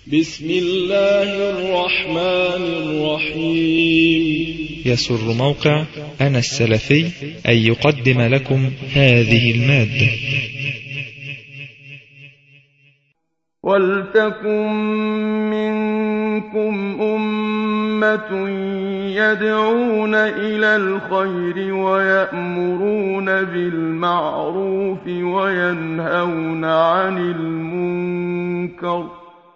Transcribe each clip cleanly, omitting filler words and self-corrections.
بسم الله الرحمن الرحيم. يسر موقع أنا السلفي أن يقدم لكم هذه المادة. ولتكن منكم أمة يدعون إلى الخير ويأمرون بالمعروف وينهون عن المنكر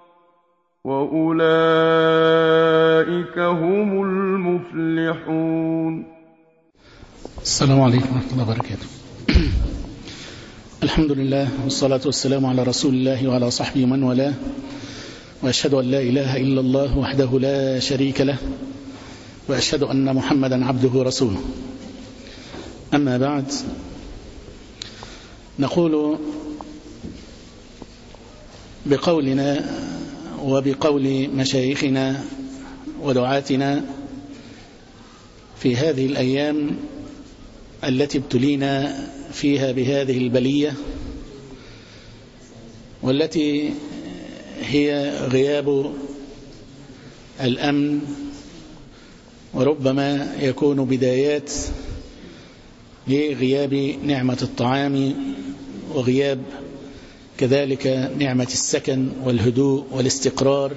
وأولئك هم المفلحون. السلام عليكم ورحمة الله وبركاته. الحمد لله والصلاة والسلام على رسول الله وعلى صحبه من والاه، وأشهد أن لا إله إلا الله وحده لا شريك له، وأشهد أن محمدا عبده ورسوله. أما بعد، نقول بقولنا وبقول مشايخنا ودعاتنا في هذه الأيام التي ابتلينا فيها بهذه البلية، والتي هي غياب الأمن، وربما يكون بدايات لغياب نعمة الطعام، وغياب كذلك نعمة السكن والهدوء والاستقرار.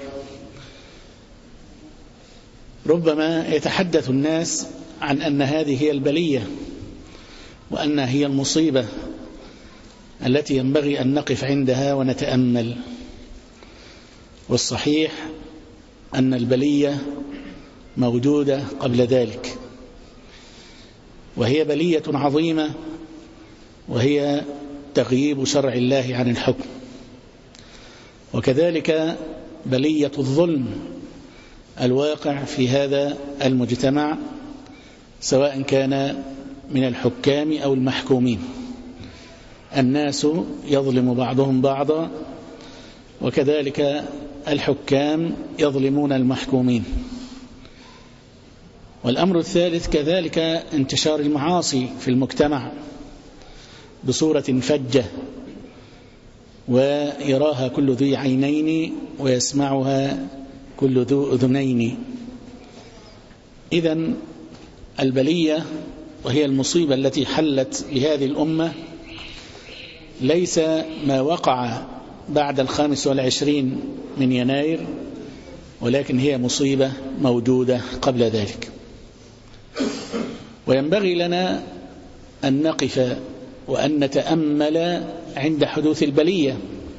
ربما يتحدث الناس عن أن هذه هي البلية، وأن هي المصيبة التي ينبغي أن نقف عندها ونتأمل. والصحيح أن البلية موجودة قبل ذلك، وهي بلية عظيمة، وهي تغييب شرع الله عن الحكم، وكذلك بلية الظلم الواقع في هذا المجتمع، سواء كان من الحكام أو المحكومين. الناس يظلم بعضهم بعضا، وكذلك الحكام يظلمون المحكومين. والأمر الثالث كذلك انتشار المعاصي في المجتمع بصورة فجة، ويراها كل ذي عينين ويسمعها كل ذو أذنين. إذن البلية وهي المصيبة التي حلت بهذه الأمة ليس ما وقع بعد 25 من يناير، ولكن هي مصيبة موجودة قبل ذلك. وينبغي لنا أن نقف وأن نتأمل عند حدوث البلية،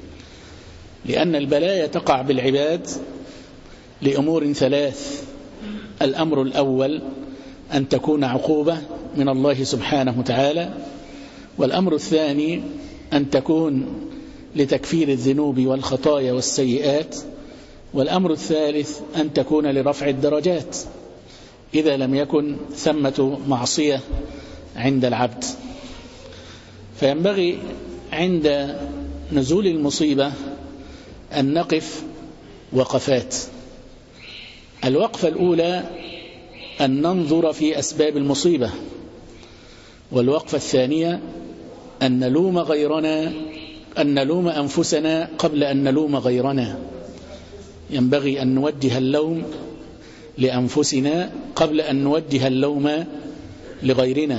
لأن البلايا تقع بالعباد لأمور ثلاث. الأمر الأول أن تكون عقوبة من الله سبحانه وتعالى، والأمر الثاني أن تكون لتكفير الذنوب والخطايا والسيئات، والأمر الثالث أن تكون لرفع الدرجات إذا لم يكن ثمة معصية عند العبد. فينبغي عند نزول المصيبة أن نقف وقفات. الوقفة الأولى أن ننظر في أسباب المصيبة، والوقفة الثانية أن نلوم غيرنا، أن نلوم أنفسنا قبل أن نلوم غيرنا. ينبغي أن نوجه اللوم لأنفسنا قبل أن نوجه اللوم لغيرنا.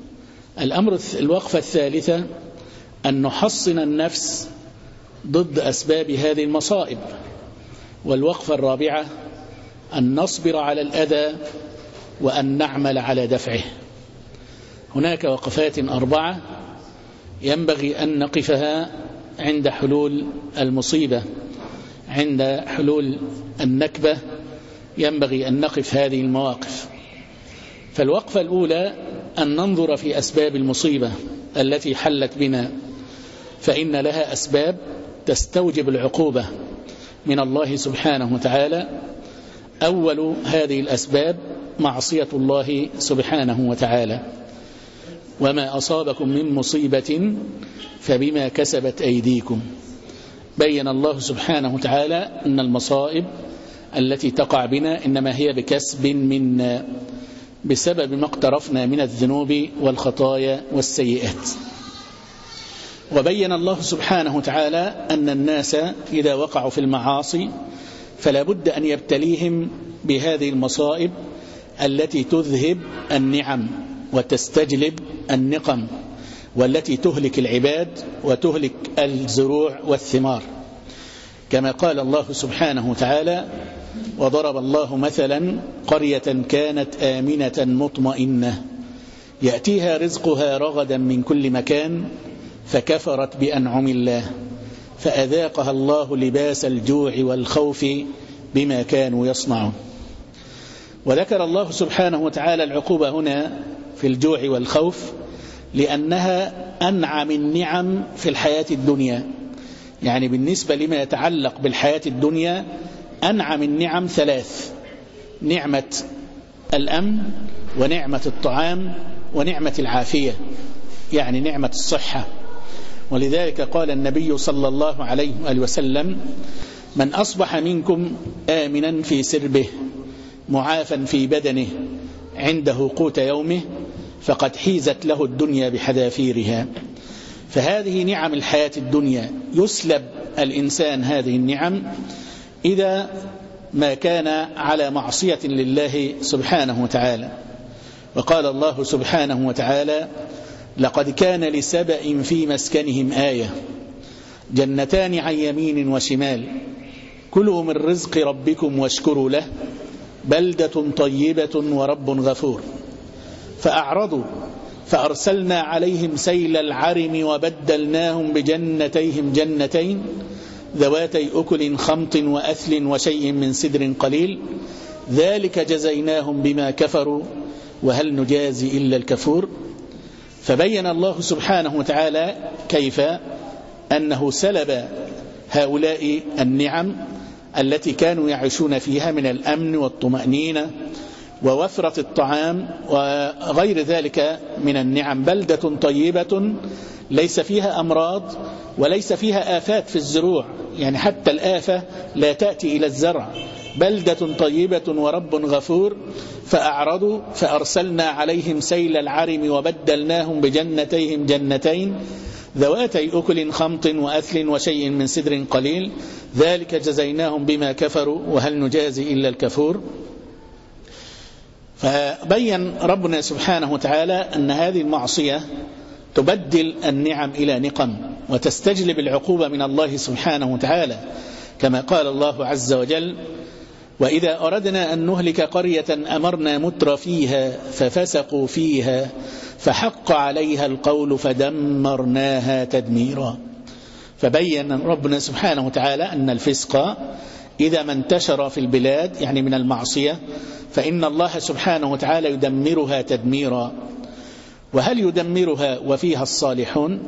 الوقفة الثالثة أن نحصن النفس ضد أسباب هذه المصائب. والوقفة الرابعة أن نصبر على الأذى وأن نعمل على دفعه. هناك وقفات 4 ينبغي أن نقفها عند حلول المصيبة، عند حلول النكبة ينبغي أن نقف هذه المواقف. فالوقفة الأولى أن ننظر في أسباب المصيبة التي حلت بنا، فإن لها أسباب تستوجب العقوبة من الله سبحانه وتعالى. أول هذه الأسباب معصية الله سبحانه وتعالى. وما أصابكم من مصيبة فبما كسبت أيديكم. بين الله سبحانه وتعالى أن المصائب التي تقع بنا إنما هي بكسب منا، بسبب ما اقترفنا من الذنوب والخطايا والسيئات. وبين الله سبحانه وتعالى أن الناس إذا وقعوا في المعاصي فلا بد أن يبتليهم بهذه المصائب التي تذهب النعم وتستجلب النقم، والتي تهلك العباد وتهلك الزروع والثمار، كما قال الله سبحانه وتعالى: وضرب الله مثلا قرية كانت آمنة مطمئنة يأتيها رزقها رغدا من كل مكان فكفرت بأنعم الله فأذاقها الله لباس الجوع والخوف بما كانوا يصنعون. وذكر الله سبحانه وتعالى العقوبة هنا في الجوع والخوف لأنها أنعم النعم في الحياة الدنيا، يعني بالنسبة لما يتعلق بالحياة الدنيا أنعم النعم ثلاث: نعمة الأمن، ونعمة الطعام، ونعمة العافية، يعني نعمة الصحة. ولذلك قال النبي صلى الله عليه وآله وسلم: من أصبح منكم آمنا في سربه معافا في بدنه عنده قوت يومه فقد حيزت له الدنيا بحذافيرها. فهذه نعم الحياة الدنيا يسلب الإنسان هذه النعم إذا ما كان على معصية لله سبحانه وتعالى. وقال الله سبحانه وتعالى: لقد كان لسبأ في مسكنهم آية جنتان عن يمين وشمال كلوا من رزق ربكم واشكروا له بلدة طيبة ورب غفور فأعرضوا فأرسلنا عليهم سيل العرم وبدلناهم بجنتيهم جنتين ذواتي أكل خمط وأثل وشيء من سدر قليل ذلك جزيناهم بما كفروا وهل نجازي إلا الكفور. فبين الله سبحانه وتعالى كيف أنه سلب هؤلاء النعم التي كانوا يعيشون فيها من الأمن والطمأنينة ووفرة الطعام وغير ذلك من النعم. بلدة طيبة ليس فيها أمراض وليس فيها آفات في الزروع، يعني حتى الآفة لا تأتي إلى الزرع. بلدة طيبة ورب غفور فأعرضوا فأرسلنا عليهم سيل العرم وبدلناهم بجنتيهم جنتين ذواتي أكل خمط وأثل وشيء من سدر قليل ذلك جزيناهم بما كفروا وهل نجازي إلا الكفور. فبين ربنا سبحانه وتعالى أن هذه المعصية تبدل النعم إلى نقم وتستجلب العقوبة من الله سبحانه وتعالى، كما قال الله عز وجل: وإذا أردنا أن نهلك قرية أمرنا متر فيها ففسقوا فيها فحق عليها القول فدمرناها تدميرا. فبين ربنا سبحانه وتعالى أن الفسق إذا ما انتشر في البلاد يعني من المعصية فإن الله سبحانه وتعالى يدمرها تدميرا. وهل يدمرها وفيها الصالحون؟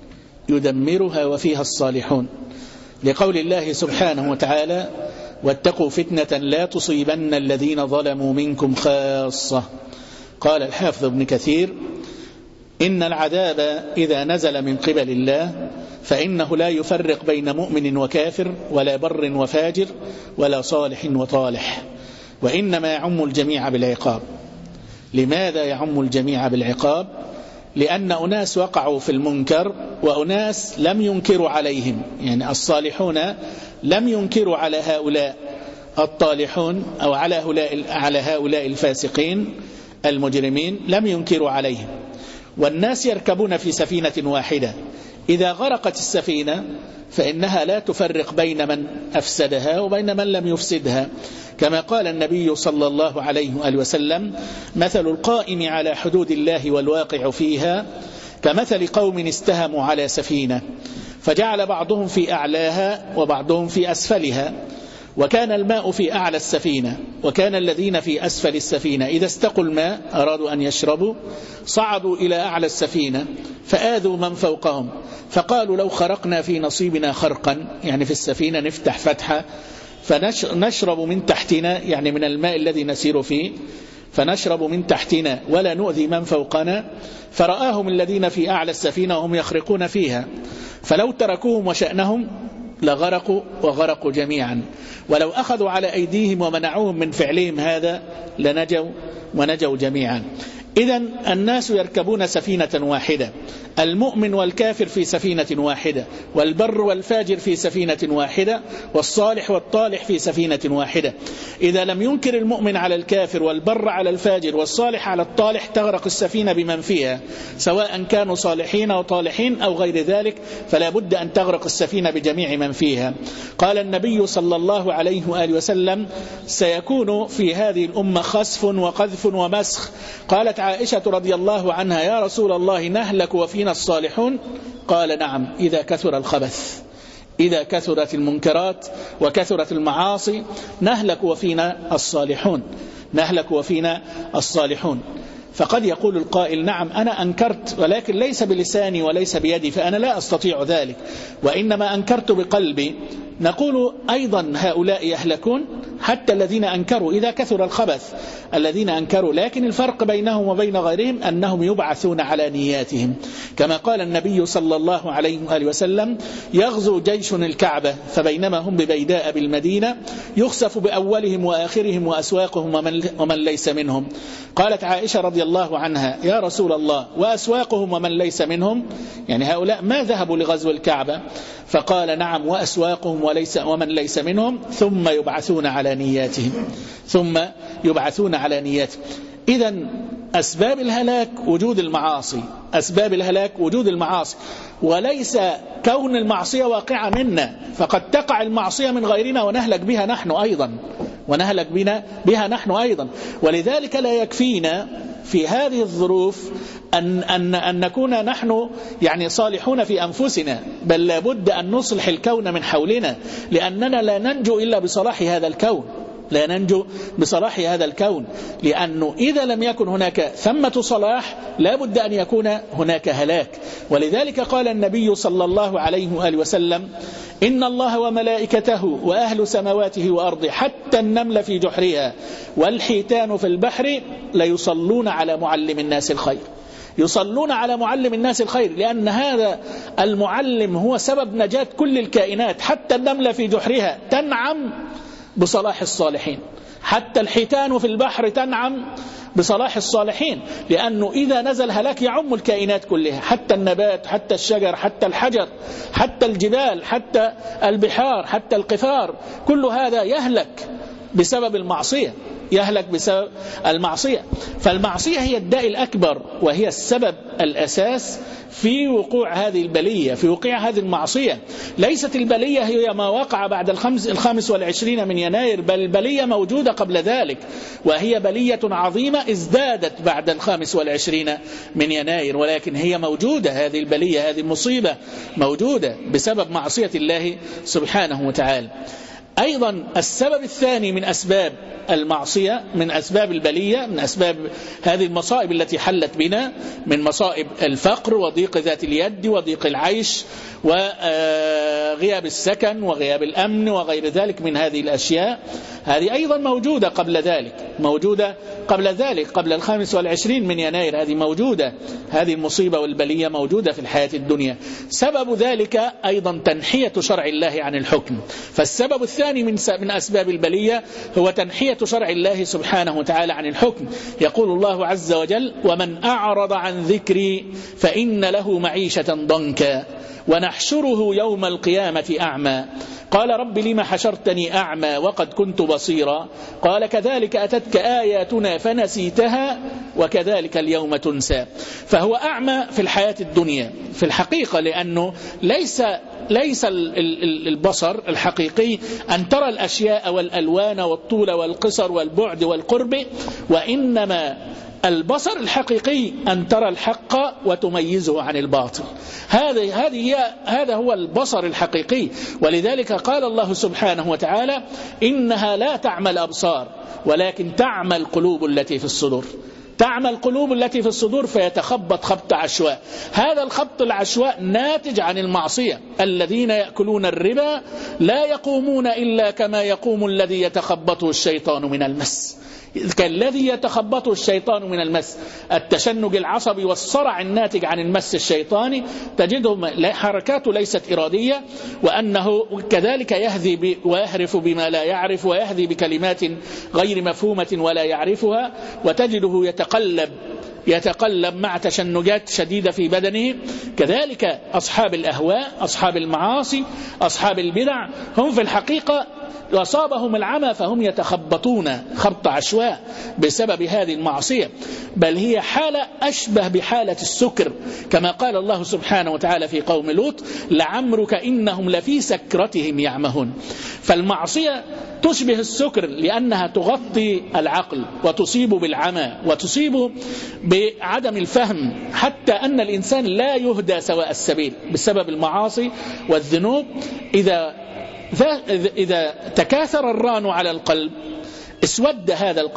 يدمرها وفيها الصالحون، لقول الله سبحانه وتعالى: واتقوا فتنة لا تصيبن الذين ظلموا منكم خاصة. قال الحافظ ابن كثير: إن العذاب إذا نزل من قبل الله فإنه لا يفرق بين مؤمن وكافر ولا بر وفاجر ولا صالح وطالح، وإنما يعم الجميع بالعقاب. لماذا يعم الجميع بالعقاب؟ لأن أناس وقعوا في المنكر وأناس لم ينكروا عليهم، يعني الصالحون لم ينكروا على هؤلاء الطالحون أو على هؤلاء الفاسقين المجرمين، لم ينكروا عليهم. والناس يركبون في سفينة واحدة، إذا غرقت السفينة فإنها لا تفرق بين من أفسدها وبين من لم يفسدها، كما قال النبي صلى الله عليه وآله وسلم: مثل القائم على حدود الله والواقع فيها كمثل قوم استهموا على سفينة فجعل بعضهم في أعلاها وبعضهم في أسفلها، وكان الماء في أعلى السفينة، وكان الذين في أسفل السفينة إذا استقوا الماء أرادوا أن يشربوا صعدوا إلى أعلى السفينة فآذوا من فوقهم، فقالوا: لو خرقنا في نصيبنا خرقا، يعني في السفينة نفتح فتحة فنشرب من تحتنا، يعني من الماء الذي نسير فيه، فنشرب من تحتنا ولا نؤذي من فوقنا. فرآهم الذين في أعلى السفينة وهم يخرقون فيها، فلو تركوهم وشأنهم لغرقوا وغرقوا جميعا، ولو أخذوا على أيديهم ومنعوهم من فعلهم هذا لنجوا ونجوا جميعا. إذن الناس يركبون سفينة واحدة، المؤمن والكافر في سفينة واحدة، والبر والفاجر في سفينة واحدة، والصالح والطالح في سفينة واحدة. إذا لم ينكر المؤمن على الكافر والبر على الفاجر والصالح على الطالح تغرق السفينة بمن فيها، سواء كانوا صالحين وطالحين أو غير ذلك، فلا بد أن تغرق السفينة بجميع من فيها. قال النبي صلى الله عليه وآله وسلم: سيكون في هذه الأمة خسف وقذف ومسخ. قالت عائشة رضي الله عنها: يا رسول الله نهلك وفينا الصالحون؟ قال: نعم، إذا كثر الخبث، إذا كثرت المنكرات وكثرت المعاصي نهلك وفينا الصالحون، نهلك وفينا الصالحون. فقد يقول القائل: نعم أنا أنكرت، ولكن ليس بلساني وليس بيدي، فأنا لا أستطيع ذلك، وإنما أنكرت بقلبي. نقول أيضا هؤلاء يهلكون، حتى الذين أنكروا إذا كثر الخبث، الذين أنكروا، لكن الفرق بينهم وبين غيرهم أنهم يبعثون على نياتهم، كما قال النبي صلى الله عليه وآله وسلم: يغزو جيش الكعبة فبينما هم ببيداء بالمدينة يخسف بأولهم وآخرهم وأسواقهم ومن ليس منهم. قالت عائشة رضي الله عنها: يا رسول الله وأسواقهم ومن ليس منهم؟ يعني هؤلاء ما ذهبوا لغزو الكعبة؟ فقال: نعم، وأسواقهم ومن ليس منهم، ثم يبعثون على نياتهم، ثم يبعثون على نياتهم. إذن أسباب الهلاك وجود المعاصي، أسباب الهلاك وجود المعاصي، وليس كون المعصية واقعة منا، فقد تقع المعصية من غيرنا ونهلك بها نحن أيضا، ونهلك بها نحن أيضا. ولذلك لا يكفينا في هذه الظروف أن نكون نحن يعني صالحون في أنفسنا، بل لابد أن نصلح الكون من حولنا، لأننا لا ننجو إلا بصلاح هذا الكون، لا ننجو بصلاح هذا الكون، لأنه إذا لم يكن هناك ثمة صلاح لابد أن يكون هناك هلاك. ولذلك قال النبي صلى الله عليه وآله وسلم: إن الله وملائكته وأهل سماواته وأرضه حتى النمل في جحرها والحيتان في البحر ليصلون على معلم الناس الخير، يصلون على معلم الناس الخير، لأن هذا المعلم هو سبب نجاة كل الكائنات. حتى النملة في جحرها تنعم بصلاح الصالحين، حتى الحيتان في البحر تنعم بصلاح الصالحين، لأنه إذا نزل هلاك يعم الكائنات كلها، حتى النبات، حتى الشجر، حتى الحجر، حتى الجبال، حتى البحار، حتى القفار، كل هذا يهلك بسبب المعصية، يهلك بسبب المعصية. فالمعصية هي الداء الأكبر، وهي السبب الأساس في وقوع هذه البلية، في وقوع هذه المعصية. ليست البلية هي ما وقع بعد 25 من يناير، بل البلية موجودة قبل ذلك، وهي بلية عظيمة ازدادت بعد 25 من يناير، ولكن هي موجودة، هذه البلية، هذه المصيبة موجودة بسبب معصية الله سبحانه وتعالى. أيضا السبب الثاني من أسباب المعصية، من أسباب البلية، من أسباب هذه المصائب التي حلت بنا، من مصائب الفقر وضيق ذات اليد وضيق العيش وغياب السكن وغياب الأمن وغير ذلك من هذه الأشياء، هذه أيضا موجودة قبل ذلك، موجودة قبل ذلك، قبل 25 من يناير، هذه موجودة، هذه المصيبة والبلية موجودة في الحياة الدنيا. سبب ذلك أيضا تنحية شرع الله عن الحكم. فالسبب الثاني من أسباب البلية هو تنحية شرع الله سبحانه وتعالى عن الحكم. يقول الله عز وجل: ومن أعرض عن ذكري فإن له معيشة ضنكا ونحشره يوم القيامة أعمى قال رب لم حشرتني أعمى وقد كنت بصيرا قال كذلك أتتك آياتنا فنسيتها وكذلك اليوم تنسى. فهو أعمى في الحياة الدنيا في الحقيقة، لأنه ليس البصر الحقيقي أن ترى الأشياء والألوان والطول والقصر والبعد والقرب، وإنما البصر الحقيقي أن ترى الحق وتميزه عن الباطل. هذا هو البصر الحقيقي. ولذلك قال الله سبحانه وتعالى: إنها لا تعمى الأبصار ولكن تعمى القلوب التي في الصدور. تعمى القلوب التي في الصدور فيتخبط خبط عشواء. هذا الخبط العشواء ناتج عن المعصية. الذين يأكلون الربا لا يقومون إلا كما يقوم الذي يتخبطه الشيطان من المس. كالذي يتخبطه الشيطان من المس، التشنج العصبي والصرع الناتج عن المس الشيطاني، تجدهم حركاته ليست إرادية، وأنه كذلك يهذي ويهرف بما لا يعرف، ويهذي بكلمات غير مفهومة ولا يعرفها، وتجده يتقلب يتقلب مع تشنجات شديدة في بدنه. كذلك أصحاب الأهواء، أصحاب المعاصي، أصحاب البدع، هم في الحقيقة أصابهم العمى فهم يتخبطون خبط عشواء بسبب هذه المعصية، بل هي حالة أشبه بحالة السكر، كما قال الله سبحانه وتعالى في قوم لوط: لعمرك إنهم لفي سكرتهم يعمهون. فالمعصية تشبه السكر لأنها تغطي العقل وتصيب بالعمى وتصيب بعدم الفهم، حتى أن الإنسان لا يهدى سواء السبيل بسبب المعاصي والذنوب. إذا تكاثر الران على القلب اسود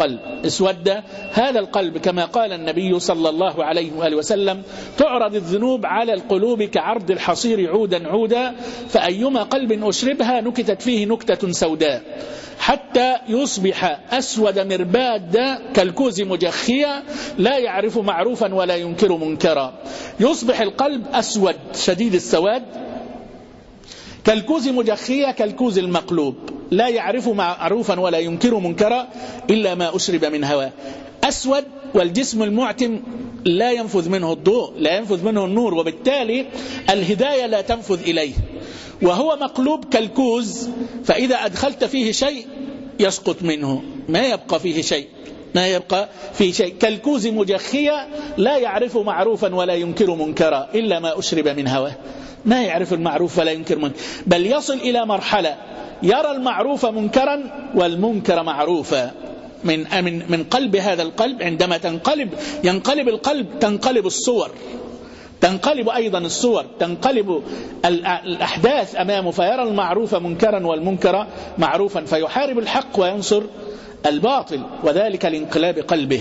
هذا القلب كما قال النبي صلى الله عليه وآله وسلم: تعرض الذنوب على القلوب كعرض الحصير عودا عودا، فأيما قلب أشربها نكتت فيه نكتة سوداء، حتى يصبح أسود مرباد كالكوز مجخيا لا يعرف معروفا ولا ينكر منكرا. يصبح القلب أسود شديد السواد كالكوز مجخية كالكوز المقلوب، لا يعرف معروفا ولا ينكر منكرا إلا ما أشرب من هواه. أسود، والجسم المعتم لا ينفذ منه الضوء، لا ينفذ منه النور، وبالتالي الهداية لا تنفذ إليه. وهو مقلوب كالكوز، فإذا أدخلت فيه شيء يسقط منه، ما يبقى فيه شيء. كالكوز مجخية لا يعرف معروفا ولا ينكر منكرا إلا ما أشرب من هواه، ما يعرف المعروف ولا ينكر منكر، بل يصل إلى مرحلة يرى المعروف منكرا والمنكر معروفا من قلب هذا القلب. عندما ينقلب القلب تنقلب الصور، تنقلب أيضا الصور، تنقلب الأحداث أمامه، فيرى المعروف منكرا والمنكر معروفا، فيحارب الحق وينصر الباطل، وذلك لانقلاب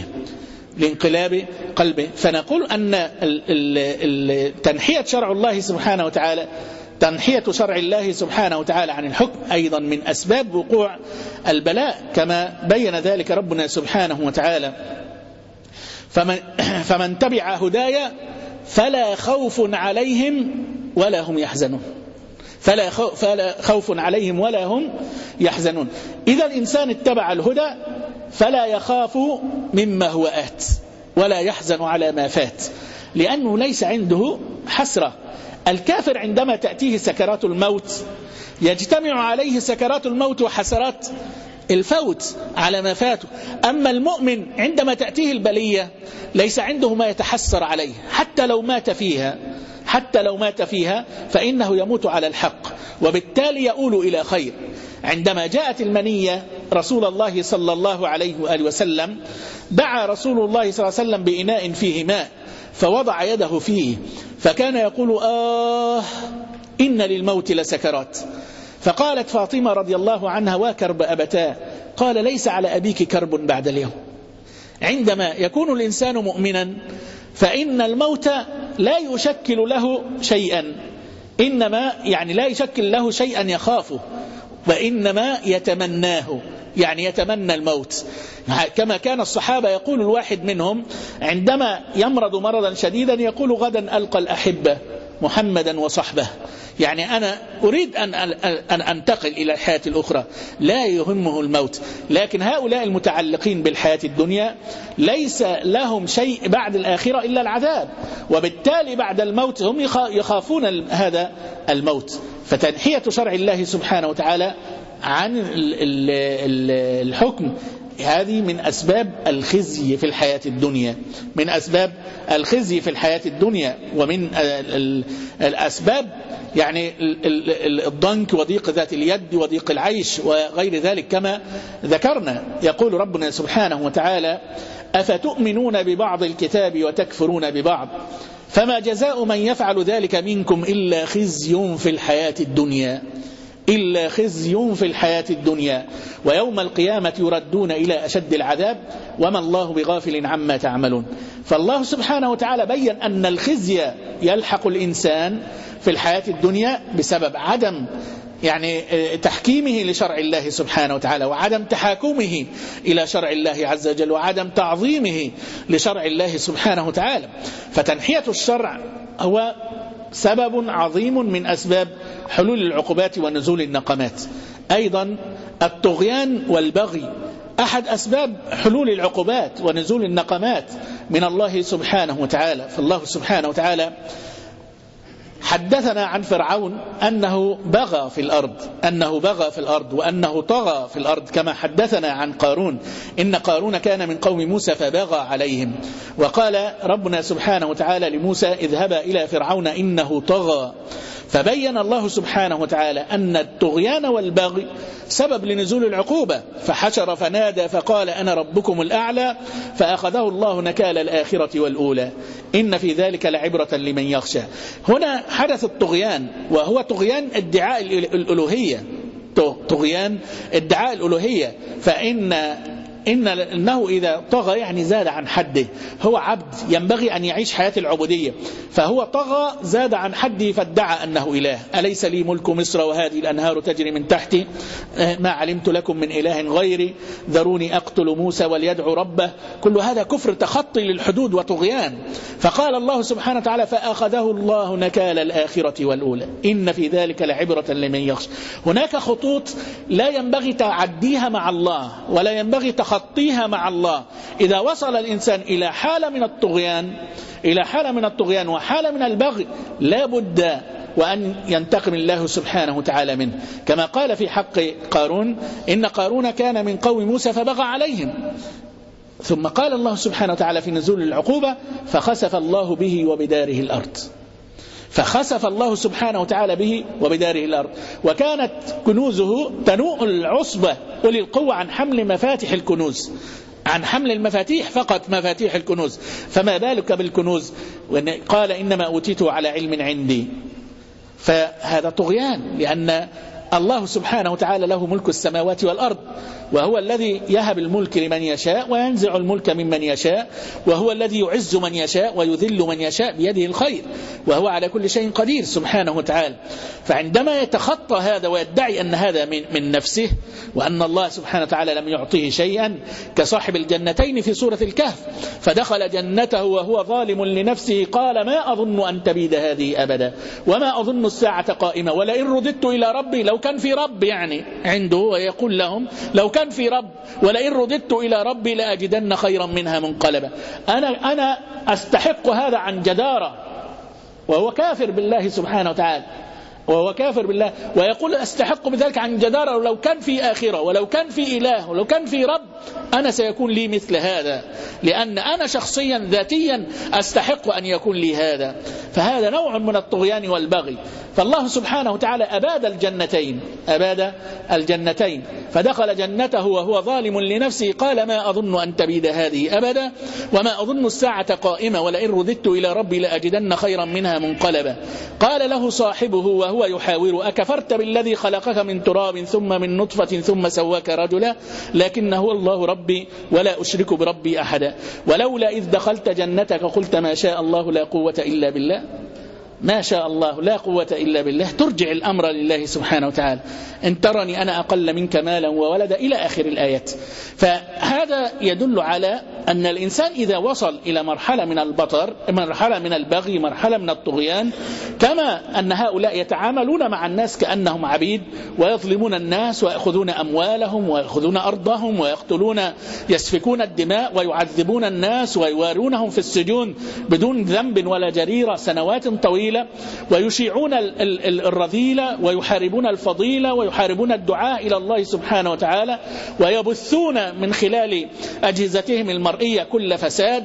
قلبه. فنقول أن تنحية شرع الله سبحانه وتعالى عن الحكم أيضا من أسباب وقوع البلاء، كما بين ذلك ربنا سبحانه وتعالى: فمن تبع هدايا فلا خوف عليهم ولا هم يحزنون. فلا خوف عليهم ولا هم يحزنون. إذا الإنسان اتبع الهدى فلا يخاف مما هو آت ولا يحزن على ما فات، لأنه ليس عنده حسرة. الكافر عندما تأتيه سكرات الموت يجتمع عليه سكرات الموت وحسرات الفوت على ما فاته. أما المؤمن عندما تأتيه البلية ليس عنده ما يتحسر عليه، حتى لو مات فيها فإنه يموت على الحق، وبالتالي يؤول إلى خير. عندما جاءت المنية رسول الله صلى الله عليه وآله وسلم دعا رسول الله صلى الله عليه وسلم بإناء فيه ماء فوضع يده فيه، فكان يقول: إن للموت لسكرات. فقالت فاطمة رضي الله عنها: وكرب أبتاه. قال: ليس على أبيك كرب بعد اليوم. عندما يكون الإنسان مؤمنا فإن الموت لا يشكل له شيئا، إنما لا يشكل له شيئا يخافه، وإنما يتمناه، يتمنى الموت. كما كان الصحابة يقول الواحد منهم عندما يمرض مرضا شديدا يقول: غدا ألقى الأحبة محمدا وصحبه، أنا أريد أن أنتقل إلى الحياة الأخرى، لا يهمه الموت. لكن هؤلاء المتعلقين بالحياة الدنيا ليس لهم شيء بعد الآخرة إلا العذاب، وبالتالي بعد الموت هم يخافون هذا الموت. فتنحية شرع الله سبحانه وتعالى عن الحكم هذه من أسباب الخزي في الحياة الدنيا، ومن الأسباب الضنك وضيق ذات اليد وضيق العيش وغير ذلك كما ذكرنا. يقول ربنا سبحانه وتعالى: أفتؤمنون ببعض الكتاب وتكفرون ببعض فما جزاء من يفعل ذلك منكم إلا خزي في الحياة الدنيا ويوم القيامة يردون إلى أشد العذاب وما الله بغافل عما تعملون. فالله سبحانه وتعالى بيّن أن الخزي يلحق الإنسان في الحياة الدنيا بسبب عدم تحكيمه لشرع الله سبحانه وتعالى، وعدم تحاكمه إلى شرع الله عز وجل، وعدم تعظيمه لشرع الله سبحانه وتعالى. فتنحية الشرع هو سبب عظيم من أسباب حلول العقوبات ونزول النقمات. أيضا الطغيان والبغي أحد أسباب حلول العقوبات ونزول النقمات من الله سبحانه وتعالى. فالله سبحانه وتعالى حدثنا عن فرعون أنه بغى في الأرض وأنه طغى في الأرض، كما حدثنا عن قارون إن قارون كان من قوم موسى فبغى عليهم. وقال ربنا سبحانه وتعالى لموسى اذهبا إلى فرعون إنه طغى. فبين الله سبحانه وتعالى أن الطغيان والبغي سبب لنزول العقوبة، فحشر فنادى فقال أنا ربكم الأعلى فأخذه الله نكال الآخرة والأولى إن في ذلك لعبرة لمن يخشى. هنا حدث الطغيان، وهو طغيان ادعاء الألوهية، طغيان ادعاء الألوهية. إنه إذا طغى يعني زاد عن حده، هو عبد ينبغي أن يعيش حياة العبودية، فهو طغى زاد عن حده فادعى أنه إله. أليس لي ملك مصر وهذه الأنهار تجري من تحتي ما علمت لكم من إله غيري ذروني أقتل موسى وليدعو ربه. كل هذا كفر تخطي للحدود وطغيان. فقال الله سبحانه وتعالى فأخذه الله نكال الآخرة والأولى إن في ذلك لعبرة لمن يخشى. هناك خطوط لا ينبغي تعديها مع الله ولا ينبغي تخطيها مع الله. إذا وصل الإنسان إلى حالة من الطغيان وحالة من البغي لا بد وأن ينتقم الله سبحانه وتعالى منه، كما قال في حق قارون إن قارون كان من قوم موسى فبغى عليهم. ثم قال الله سبحانه وتعالى في نزول العقوبة فخسف الله به وبداره الأرض. فخسف الله سبحانه وتعالى به وبداره الأرض، وكانت كنوزه تنوء العصبة أولي القوة عن حمل مفاتح الكنوز، عن حمل المفاتيح فقط، مفاتيح الكنوز، فما بالك بالكنوز. قال إنما أوتيته على علم عندي. فهذا طغيان، لأن الله سبحانه وتعالى له ملك السماوات والأرض، وهو الذي يهب الملك لمن يشاء وينزع الملك ممن يشاء، وهو الذي يعز من يشاء ويذل من يشاء بيده الخير، وهو على كل شيء قدير سبحانه وتعالى. فعندما يتخطى هذا ويدعي أن هذا من نفسه وأن الله سبحانه وتعالى لم يعطيه شيئا، كصاحب الجنتين في سورة الكهف فدخل جنته وهو ظالم لنفسه قال ما أظن أن تبيد هذه أبدا وما أظن الساعة قائمة ولئن رددت إلى ربي، لو كان في رب يعني عنده، ويقول لهم لو كان في رب ولئن رددت إلى ربي لأجدن خيرا منها منقلبا. أنا أستحق هذا عن جدارة، وهو كافر بالله سبحانه وتعالى، وهو كافر بالله، ويقول أستحق بذلك عن جدارة، ولو كان في آخرة ولو كان في إله ولو كان في رب أنا سيكون لي مثل هذا، لأن أنا شخصيا ذاتيا أستحق أن يكون لي هذا. فهذا نوع من الطغيان والبغي. فالله سبحانه وتعالى أباد الجنتين فدخل جنته وهو ظالم لنفسه قال ما أظن أن تبيد هذه أبدا وما أظن الساعة قائمة ولئن رددت إلى ربي لأجدن خيرا منها منقلبا. قال له صاحبه وهو يحاور أكفرت بالذي خلقك من تراب ثم من نطفة ثم سواك رجلا لكن هو الله ربي ولا أشرك بربي أحدا ولولا إذ دخلت جنتك قلت ما شاء الله لا قوة إلا بالله. ما شاء الله لا قوة إلا بالله، ترجع الأمر لله سبحانه وتعالى. إن ترني أنا أقل منك مالا وولدا إلى آخر الآيات. فهذا يدل على أن الإنسان إذا وصل إلى مرحلة من البطر، مرحلة من البغي، مرحلة من الطغيان، كما أن هؤلاء يتعاملون مع الناس كأنهم عبيد ويظلمون الناس ويأخذون أموالهم ويأخذون أرضهم ويقتلون يسفكون الدماء ويعذبون الناس ويوارونهم في السجون بدون ذنب ولا جريرة سنوات طويلة، ويشيعون الرذيلة ويحاربون الفضيلة ويحاربون الدعاء إلى الله سبحانه وتعالى ويبثون من خلال أجهزتهم المرئية كل فساد،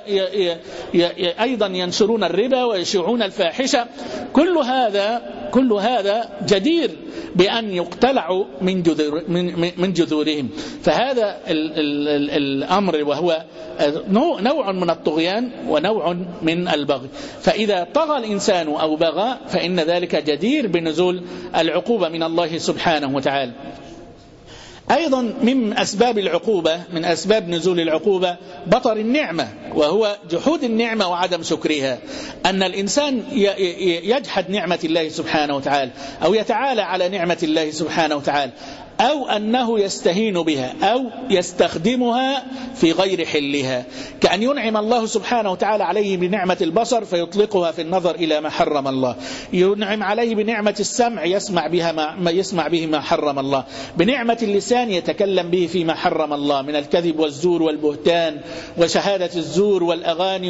وأيضا ينشرون الربا ويشيعون الفاحشة. كل هذا جدير بأن يقتلعوا من جذورهم. فهذا الأمر وهو نوع من الطغيان ونوع من البغي. فإذا طغى الإنسان أو بغى فإن ذلك جدير بنزول العقوبة من الله سبحانه وتعالى. أيضا من أسباب العقوبة، من أسباب نزول العقوبة بطر النعمة، وهو جحود النعمة وعدم شكرها. أن الإنسان يجحد نعمة الله سبحانه وتعالى أو يتعالى على نعمة الله سبحانه وتعالى. أو أنه يستهين بها أو يستخدمها في غير حلها، كأن ينعم الله سبحانه وتعالى عليه بنعمة البصر فيطلقها في النظر إلى ما حرم الله، ينعم عليه بنعمة السمع يسمع به ما حرم الله، بنعمة اللسان يتكلم به فيما حرم الله من الكذب والزور والبهتان وشهادة الزور والأغاني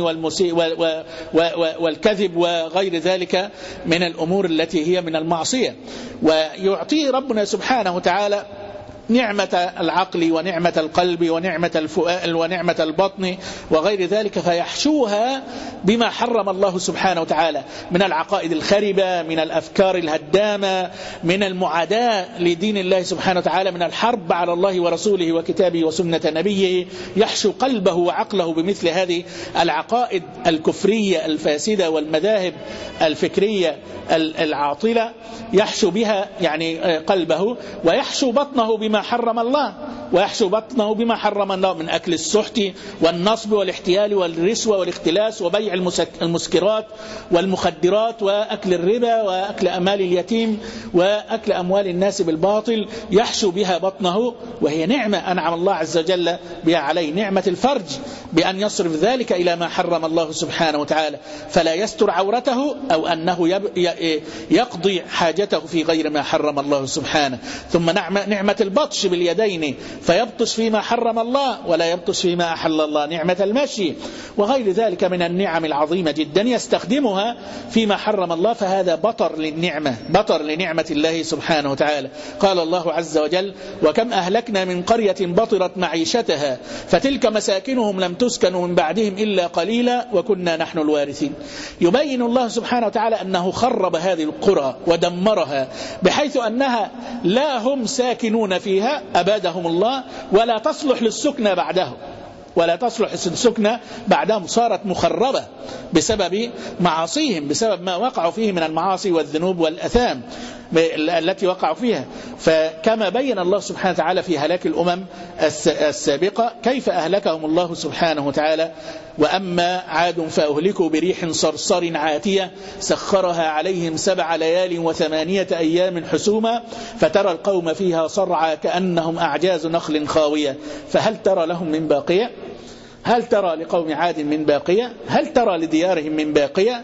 والكذب وغير ذلك من الأمور التي هي من المعصية. ويعطيه ربنا سبحانه وتعالى نعمة العقل ونعمة القلب ونعمة الفؤاد ونعمة البطن وغير ذلك، فيحشوها بما حرم الله سبحانه وتعالى من العقائد الخربة، من الأفكار الهدامة، من المعاداة لدين الله سبحانه وتعالى، من الحرب على الله ورسوله وكتابه وسنة نبيه. يحشو قلبه وعقله بمثل هذه العقائد الكفرية الفاسدة والمذاهب الفكرية العاطلة، يحشو بها يعني قلبه، ويحشو بطنه بما حرم الله، ويحشو بطنه بما حرم الله من أكل السحت والنصب والاحتيال والرشوة والاختلاس وبيع المسكرات والمخدرات وأكل الربا وأكل أموال اليتيم وأكل أموال الناس بالباطل، يحشو بها بطنه، وهي نعمة أنعم الله عز وجل بها عليه، نعمة الفرج بأن يصرف ذلك إلى ما حرم الله سبحانه وتعالى، فلا يستر عورته أو أنه يقضي حاجته في غير ما حرم الله سبحانه. ثم نعمة البطش باليدين فيبطش فيما حرم الله ولا يبطش فيما أحل الله، نعمة المشي وغير ذلك من النعم العظيمة جدا يستخدمها فيما حرم الله، فهذا بطر للنعمة، بطر لنعمة الله سبحانه وتعالى. قال الله عز وجل: وكم أهلكنا من قرية بطرت معيشتها فتلك مساكنهم لم تسكنوا من بعدهم إلا قليلا وكنا نحن الوارثين. يبين الله سبحانه وتعالى أنه خرب هذه القرى ودمرها بحيث أنها لا هم ساكنون فيها أبادهم الله ولا تصلح للسكنة بعدهم، ولا تصلح السكنة بعدهم، صارت مخربة بسبب معاصيهم، بسبب ما وقعوا فيه من المعاصي والذنوب والأثام التي وقعوا فيها. فكما بين الله سبحانه وتعالى في هلاك الأمم السابقة كيف أهلكهم الله سبحانه وتعالى: وأما عاد فأهلكوا بريح صرصر عاتية سخرها عليهم 7 ليال و8 أيام حسوما فترى القوم فيها صرعى كأنهم أعجاز نخل خاوية فهل ترى لهم من باقية؟ هل ترى لقوم عاد من باقية؟ هل ترى لديارهم من باقية؟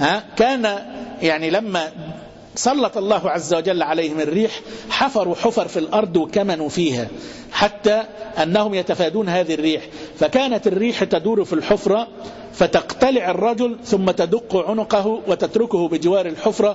كان يعني لما سلط الله عز وجل عليهم الريح حفروا حفر في الأرض وكمنوا فيها حتى أنهم يتفادون هذه الريح، فكانت الريح تدور في الحفرة فتقتلع الرجل ثم تدق عنقه وتتركه بجوار الحفرة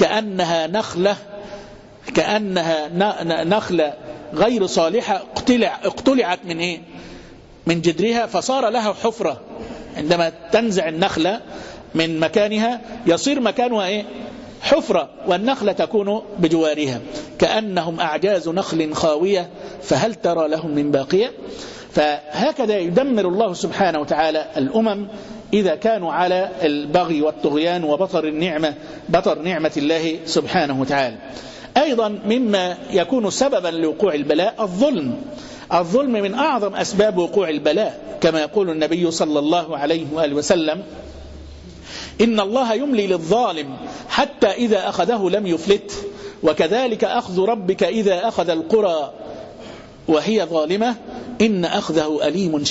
كأنها نخلة غير صالحة اقتلعت من إيه؟ من جدرها فصار لها حفرة. عندما تنزع النخلة من مكانها يصير مكانها إيه؟ حفرة، والنخلة تكون بجوارها كأنهم أعجاز نخل خاوية فهل ترى لهم من باقية. فهكذا يدمر الله سبحانه وتعالى الأمم إذا كانوا على البغي والطغيان وبطر نعمة الله سبحانه وتعالى. أيضا مما يكون سببا لوقوع البلاء الظلم من أعظم أسباب وقوع البلاء، كما يقول النبي صلى الله عليه وآله وسلم: إن الله يملي للظالم حتى إذا أخذه لم يفلت وكذلك أخذ ربك إذا أخذ القرى وهي ظالمة إن أخذه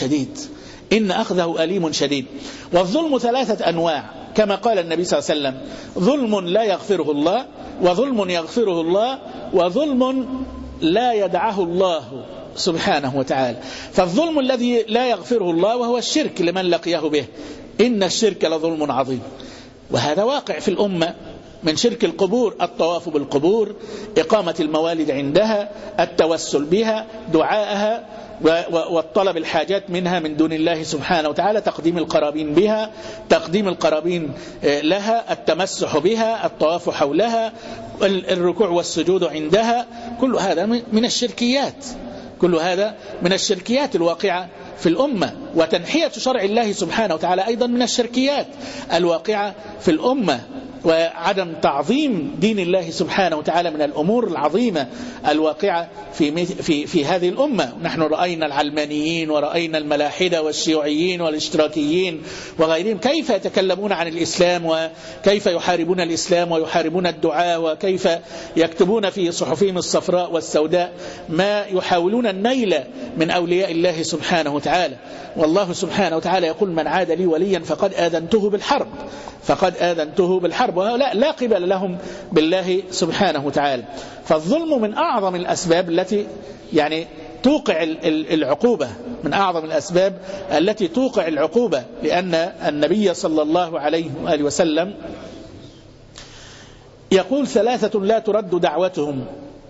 أليم شديد. والظلم 3 أنواع كما قال النبي صلى الله عليه وسلم: ظلم لا يغفره الله، وظلم يغفره الله، وظلم لا يدعه الله سبحانه وتعالى. فالظلم الذي لا يغفره الله وهو الشرك لمن لقيه به، إن الشرك لظلم عظيم، وهذا واقع في الأمة من شرك القبور، الطواف بالقبور، إقامة الموالد عندها، التوسل بها، دعائها والطلب الحاجات منها من دون الله سبحانه وتعالى، تقديم القرابين بها، تقديم القرابين لها، التمسح بها، الطواف حولها، الركوع والسجود عندها، كل هذا من الشركيات، كل هذا من الشركيات الواقعة في الأمة. وتنحية شرع الله سبحانه وتعالى أيضا من الشركيات الواقعة في الأمة. وعدم تعظيم دين الله سبحانه وتعالى من الأمور العظيمة الواقعة في هذه الأمة. نحن رأينا العلمانيين ورأينا الملاحدة والشيوعيين والاشتراكيين وغيرهم كيف يتكلمون عن الإسلام وكيف يحاربون الإسلام ويحاربون الدعاء وكيف يكتبون في صحفهم الصفراء والسوداء ما يحاولون النيل من أولياء الله سبحانه وتعالى. والله سبحانه وتعالى يقول من عاد لي وليا فقد آذنته بالحرب، فقد آذنته بالحرب، وهؤلاء لا قبل لهم بالله سبحانه وتعالى. فالظلم من أعظم الأسباب التي يعني توقع العقوبة، من أعظم الأسباب التي توقع العقوبة، لأن النبي صلى الله عليه وآله وسلم يقول ثلاثة لا ترد دعوتهم،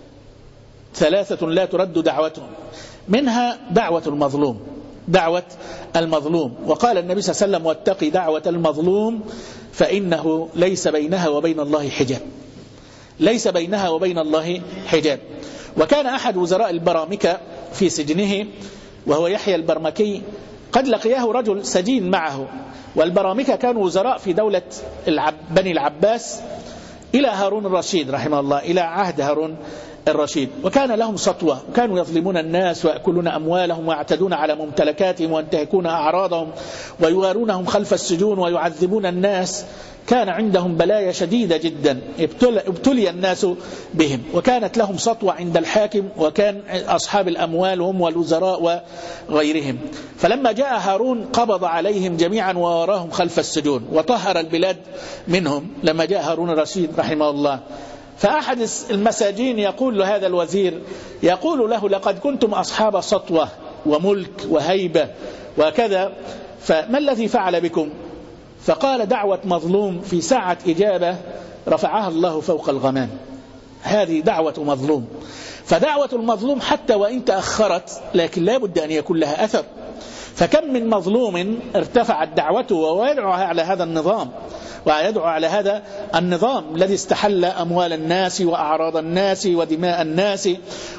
ثلاثة لا ترد دعوتهم، منها دعوة المظلوم، دعوة المظلوم. وقال النبي صلى الله عليه وسلم واتقي دعوة المظلوم فإنه ليس بينها وبين الله حجاب، ليس بينها وبين الله حجاب. وكان أحد وزراء البرامكة في سجنه وهو يحيى البرمكي قد لقياه رجل سجين معه، والبرامكة كانوا وزراء في دولة بني العباس إلى هارون الرشيد رحمه الله، إلى عهد هارون الرشيد، وكان لهم سطوة، وكانوا يظلمون الناس ويأكلون أموالهم ويعتدون على ممتلكاتهم وينتهكون أعراضهم ويوارونهم خلف السجون ويعذبون الناس. كان عندهم بلايا شديدة جدا ابتلي الناس بهم، وكانت لهم سطوة عند الحاكم، وكان أصحاب الأموال هم والوزراء وغيرهم. فلما جاء هارون قبض عليهم جميعا ووراهم خلف السجون وطهر البلاد منهم لما جاء هارون الرشيد رحمه الله. فأحد المساجين يقول له هذا الوزير، يقول له لقد كنتم أصحاب سطوة وملك وهيبة وكذا، فما الذي فعل بكم؟ فقال دعوة مظلوم في ساعة إجابة رفعها الله فوق الغمام. هذه دعوة مظلوم. فدعوة المظلوم حتى وإن تأخرت لكن لا بد أن يكون لها أثر. فكم من مظلوم ارتفعت دعوته ويدعو على هذا النظام، ويدعو على هذا النظام الذي استحل أموال الناس وأعراض الناس ودماء الناس،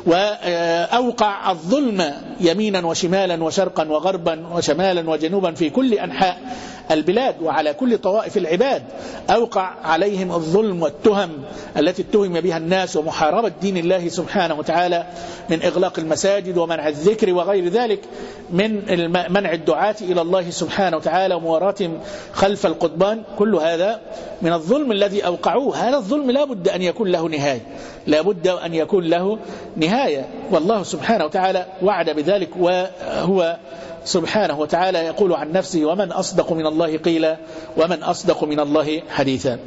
وأوقع الظلم يمينا وشمالا وشرقا وغربا وشمالا وجنوبا في كل أنحاء البلاد وعلى كل طوائف العباد. أوقع عليهم الظلم والتهم التي اتهم بها الناس، ومحاربة دين الله سبحانه وتعالى من إغلاق المساجد ومنع الذكر وغير ذلك، من منع الدعاة إلى الله سبحانه وتعالى ومواراتهم خلف القضبان. كل هذا من الظلم الذي أوقعوه. هذا الظلم لا بد أن يكون له نهاية، لا بد أن يكون له نهاية، والله سبحانه وتعالى وعد بذلك، وهو سبحانه وتعالى يقول عن نفسه ومن أصدق من الله قيلا ومن أصدق من الله حديثا.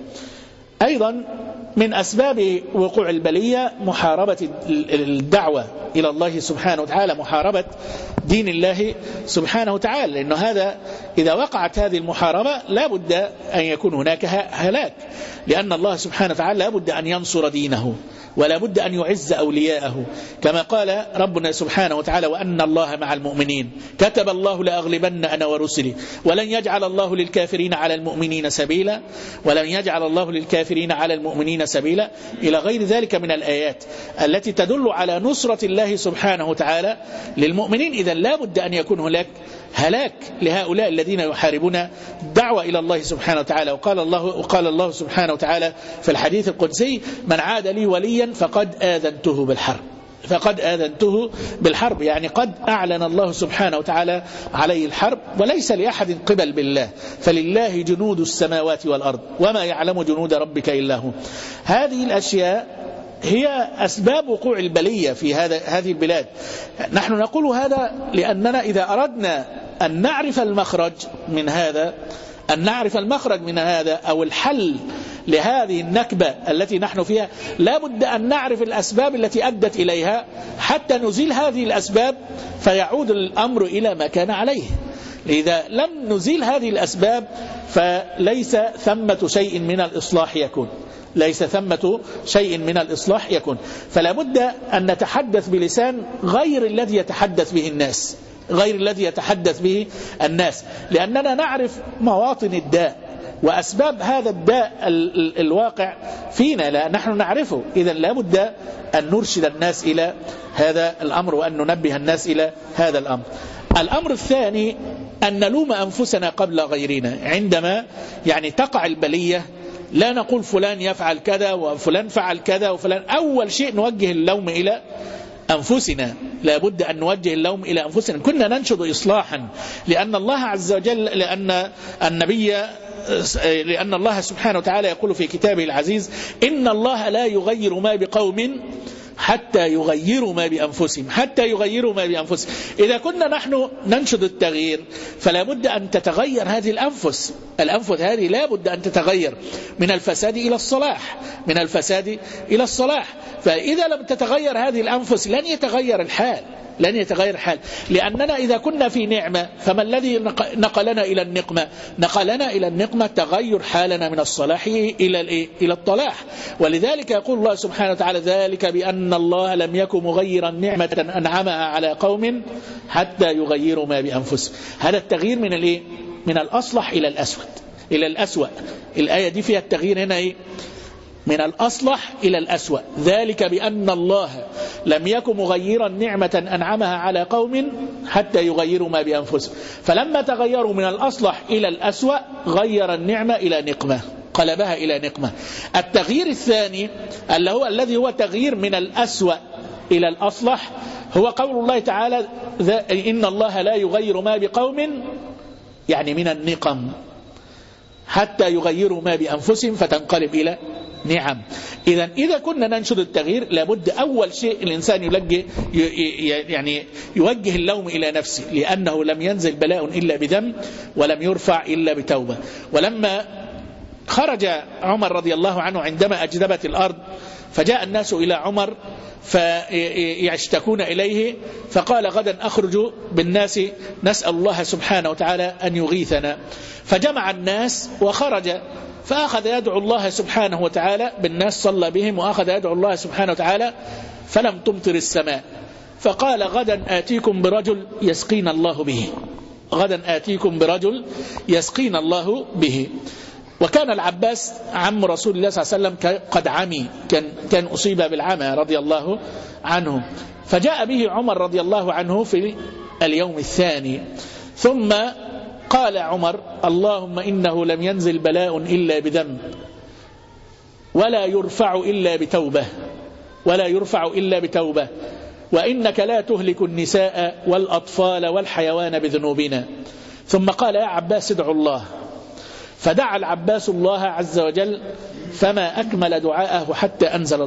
أيضا من أسباب وقوع البلية محاربة الدعوة إلى الله سبحانه وتعالى، محاربة دين الله سبحانه وتعالى، لأنه هذا إذا وقعت هذه المحاربة لا بد أن يكون هناك هلاك، لأن الله سبحانه وتعالى لا بد أن ينصر دينه ولا بد أن يعز أولياءه، كما قال ربنا سبحانه وتعالى وأن الله مع المؤمنين، كتب الله لأغلبن أنا ورسلي، ولن يجعل الله للكافرين على المؤمنين سبيلا، ولن يجعل الله للكافرين على المؤمنين سبيلا، إلى غير ذلك من الآيات التي تدل على نصرة الله سبحانه وتعالى للمؤمنين. إذا لا بد أن يكون هناك هلاك لهؤلاء الذين يحاربون الدعوة إلى الله سبحانه وتعالى. وقال الله سبحانه وتعالى في الحديث القدسي من عاد لي وليا فقد آذنته بالحرب، فقد آذنته بالحرب، يعني قد أعلن الله سبحانه وتعالى عليه الحرب، وليس لأحد قبل بالله، فلله جنود السماوات والأرض وما يعلم جنود ربك إلا هو. هذه الأشياء هي أسباب وقوع البلية في هذه البلاد. نحن نقول هذا لأننا إذا أردنا أن نعرف المخرج من هذا، أن نعرف المخرج من هذا أو الحل لهذه النكبة التي نحن فيها، لا بد أن نعرف الأسباب التي أدت إليها حتى نزيل هذه الأسباب فيعود الأمر إلى ما كان عليه. إذا لم نزيل هذه الأسباب فليس ثمة شيء من الإصلاح يكون، ليس ثمة شيء من الإصلاح يكون. فلا بد أن نتحدث بلسان غير الذي يتحدث به الناس، غير الذي يتحدث به الناس، لأننا نعرف مواطن الداء وأسباب هذا الداء الواقع فينا، لا نحن نعرفه. إذن لا بد أن نرشد الناس إلى هذا الأمر وأن ننبه الناس إلى هذا الأمر. الأمر الثاني أن نلوم أنفسنا قبل غيرنا عندما يعني تقع البلية لا نقول فلان يفعل كذا وفلان فعل كذا وفلان. أول شيء نوجه اللوم إلى أنفسنا، لا بد أن نوجه اللوم إلى أنفسنا. كنا ننشد إصلاحا، لأن الله عز وجل، لأن الله سبحانه وتعالى يقول في كتابه العزيز: إن الله لا يغير ما بقوم حتى يغيروا ما بأنفسهم، حتى يغيروا ما بأنفسهم. إذا كنا نحن ننشد التغيير فلا بد أن تتغير هذه الأنفس هذه لا بد أن تتغير من الفساد إلى الصلاح، من الفساد إلى الصلاح. فإذا لم تتغير هذه الأنفس لن يتغير الحال، لأننا إذا كنا في نعمة فما الذي نقلنا إلى النقمة؟ نقلنا إلى النقمة تغير حالنا من الصلاح إلى الطلاح. ولذلك يقول الله سبحانه وتعالى: ذلك بأن الله لم يكن مغيرا نعمة أنعمها على قوم حتى يغيروا ما بأنفسهم. هذا التغيير من الأصلح إلى الأسوأ. الآية دي فيها التغيير هنا من الأصلح إلى الأسوأ. ذلك بأن الله لم يكن مغيرا نعمة أنعمها على قوم حتى يغيروا ما بأنفسهم. فلما تغيروا من الأصلح إلى الأسوأ غير النعمة إلى نقمة، قلبها إلى نقمة. التغيير الثاني الذي هو تغيير من الأسوأ إلى الأصلح هو قول الله تعالى: إن الله لا يغير ما بقوم، يعني من النقم، حتى يغيروا ما بأنفسهم فتنقلب إلى نعم. إذا كنا ننشد التغيير لابد أول شيء الإنسان يوجه اللوم إلى نفسه، لأنه لم ينزل بلاء إلا بذنب ولم يرفع إلا بتوبة. ولما خرج عمر رضي الله عنه عندما أجدبت الأرض فجاء الناس إلى عمر فيشتكون إليه، فقال: غدا أخرج بالناس نسأل الله سبحانه وتعالى أن يغيثنا. فجمع الناس وخرج فأخذ يدعو الله سبحانه وتعالى بالناس، صلى بهم وأخذ يدعو الله سبحانه وتعالى فلم تمطر السماء. فقال: غدا آتيكم برجل يسقينا الله به، غدا آتيكم برجل يسقينا الله به. وكان العباس عم رسول الله صلى الله عليه وسلم قد عمي، كان أصيب بالعمى رضي الله عنه. فجاء به عمر رضي الله عنه في اليوم الثاني، ثم قال عمر: اللهم إنه لم ينزل بلاء إلا بذنب ولا يرفع إلا بتوبة، وإنك لا تهلك النساء والأطفال والحيوان بذنوبنا. ثم قال: يا عباس ادعو الله. فدعا العباس الله عز وجل فما أكمل دعاءه حتى أنزل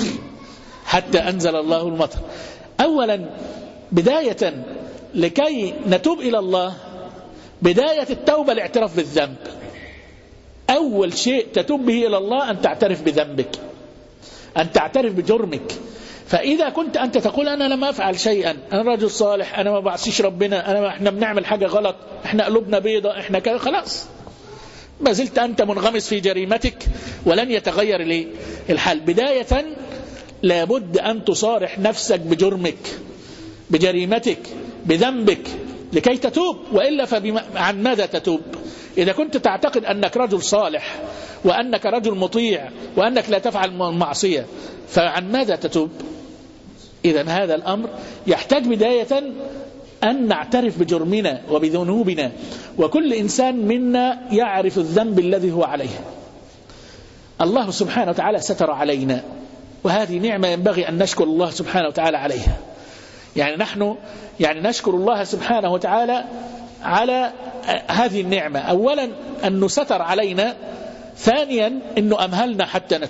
الله المطر. أولا بداية لكي نتوب إلى الله، بداية التوبة الاعتراف بالذنب. أول شيء تتوب به إلى الله أن تعترف بذنبك، أن تعترف بجرمك. فإذا كنت أنت تقول: أنا لم أفعل شيئا، أنا رجل صالح، أنا ما بعصيش ربنا، إحنا بنعمل حاجة غلط، إحنا قلوبنا بيضة، إحنا كذا، خلاص ما زلت أنت منغمس في جريمتك ولن يتغير الحال. بداية لابد أن تصارح نفسك بجرمك، بجريمتك، بذنبك لكي تتوب، وإلا عن ماذا تتوب؟ إذا كنت تعتقد أنك رجل صالح وأنك رجل مطيع وأنك لا تفعل معصية فعن ماذا تتوب؟ إذن هذا الأمر يحتاج بداية أن نعترف بجرمنا وبذنوبنا، وكل إنسان منا يعرف الذنب الذي هو عليه. الله سبحانه وتعالى ستر علينا، وهذه نعمة ينبغي أن نشكر الله سبحانه وتعالى عليها. نحن نشكر الله سبحانه وتعالى على هذه النعمة. أولا أنه ستر علينا، ثانيا أنه أمهلنا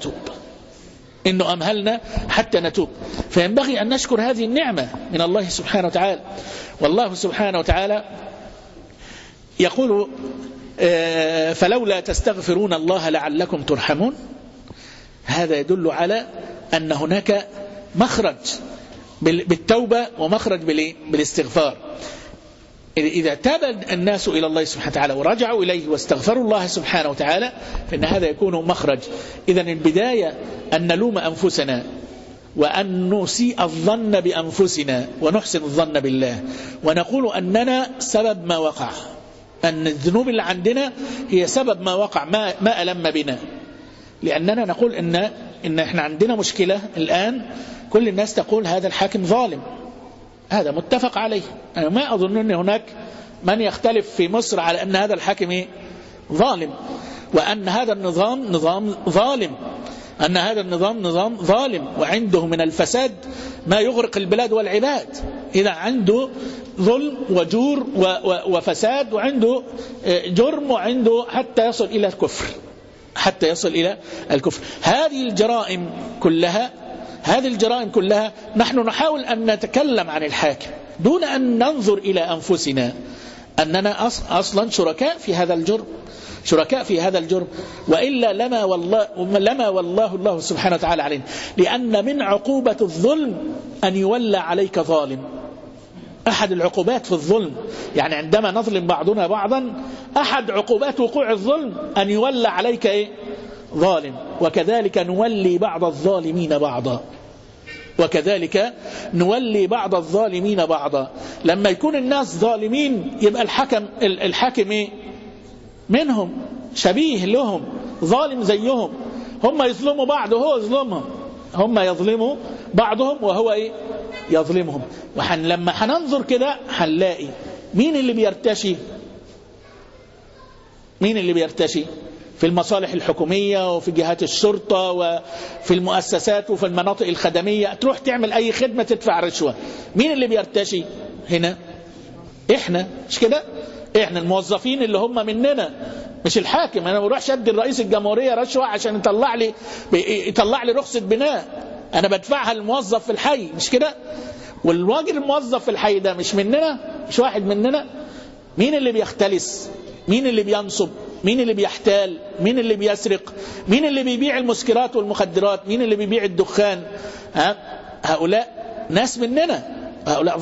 حتى نتوب، فينبغي أن نشكر هذه النعمة من الله سبحانه وتعالى. والله سبحانه وتعالى يقول: فلولا تستغفرون الله لعلكم ترحمون. هذا يدل على أن هناك مخرج بالتوبة ومخرج بالاستغفار. إذا تاب الناس إلى الله سبحانه وتعالى ورجعوا إليه واستغفروا الله سبحانه وتعالى فإن هذا يكون مخرج. إذن البداية أن نلوم أنفسنا وأن نسيء الظن بأنفسنا ونحسن الظن بالله، ونقول أننا سبب ما وقع، أن الذنوب اللي عندنا هي سبب ما وقع، ما ألم بنا. لأننا نقول إن إحنا عندنا مشكلة الآن، كل الناس تقول هذا الحاكم ظالم، هذا متفق عليه. أنا ما أظن أن هناك من يختلف في مصر على أن هذا الحاكم ظالم، وأن هذا النظام نظام ظالم، أن هذا النظام نظام ظالم وعنده من الفساد ما يغرق البلاد والعباد. إذا عنده ظلم وجور وفساد وعنده جرم وعنده حتى يصل إلى الكفر، حتى يصل إلى الكفر. هذه الجرائم كلها نحن نحاول أن نتكلم عن الحاكم دون أن ننظر إلى أنفسنا أننا أصلا شركاء في هذا الجرم، وإلا لما والله الله سبحانه وتعالى علينا. لأن من عقوبة الظلم أن يولى عليك ظالم. أحد العقوبات في الظلم، يعني عندما نظلم بعضنا بعضا، أحد عقوبات وقوع الظلم أن يولى عليك ظالم. وكذلك نولي بعض الظالمين بعضا. لما يكون الناس ظالمين يبقى الحاكم منهم، شبيه لهم، ظالم زيهم. هم يظلموا بعض وهو يظلمهم، هم يظلموا بعضهم وهو يظلمهم. لما هننظر كده هنلاقي مين اللي بيرتشي في المصالح الحكومية وفي جهات الشرطة وفي المؤسسات وفي المناطق الخدمية. تروح تعمل أي خدمة تدفع رشوة. مين اللي بيرتشي هنا؟ إحنا، مش كده؟ إحنا الموظفين اللي هم مننا، مش الحاكم. أنا بروح أدي الرئيس الجمهورية رشوة عشان يطلع لي رخصة بناء، أنا بدفعها للموظف في الحي، مش كده؟ والراجل الموظف في الحي ده مش مننا، مش واحد مننا. مين اللي بيختلس؟ مين اللي بينصب؟ مين اللي بيحتال؟ مين اللي بيسرق؟ مين اللي بيبيع المسكرات والمخدرات؟ مين اللي بيبيع الدخان؟ هؤلاء ناس مننا، هؤلاء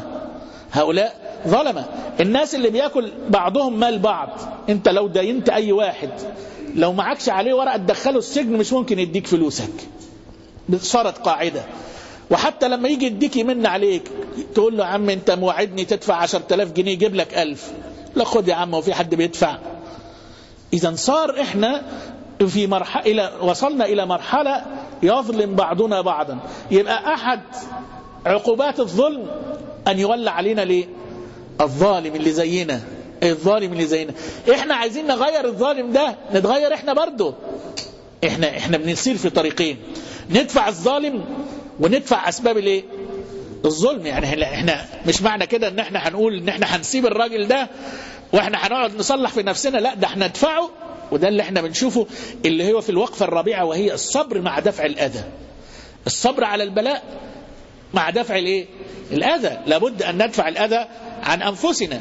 ظلمة. الناس اللي بياكل بعضهم مال بعض. انت لو دينت اي واحد لو معكش عليه ورقة تدخله السجن مش ممكن يديك فلوسك، صارت قاعدة. وحتى لما يجي يديك يمن عليك تقول له عم انت موعدني تدفع 10,000 جنيه يجيب لك 1000، لا خد يا عم وفي حد بيدفع. إذا صار إحنا في وصلنا إلى مرحلة يظلم بعضنا بعضا. يبقى أحد عقوبات الظلم أن يولى علينا الظالم اللي زينا. إحنا عايزين نغير الظالم ده، نتغير إحنا برضو. إحنا بنسير في طريقين، ندفع الظالم وندفع أسباب الظلم. يعني إحنا مش معنى كده إن إحنا هنقول إن إحنا هنسيب الراجل ده وإحنا هنقعد نصلح في نفسنا، لا، ده إحنا ندفعه. وده اللي إحنا بنشوفه اللي هو في الوقفة الرابعة، وهي الصبر مع دفع الأذى. الصبر على البلاء مع دفع الأذى. لابد أن ندفع الأذى عن أنفسنا.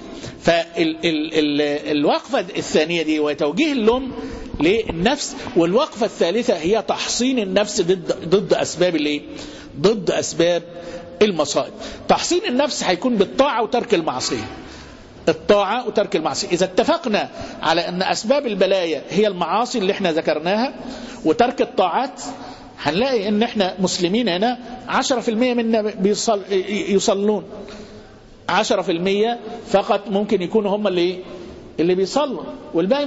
فالوقفة الثانية دي وتوجيه اللوم للنفس، والوقفة الثالثة هي تحصين النفس ضد أسباب المصائب. تحصين النفس هيكون بالطاعة وترك المعصية. إذا اتفقنا على أن أسباب البلايا هي المعاصي اللي احنا ذكرناها وترك الطاعات، هنلاقي أن احنا مسلمين هنا 10% منا يصلون، 10% فقط ممكن يكونوا هم اللي بيصلوا، والباقي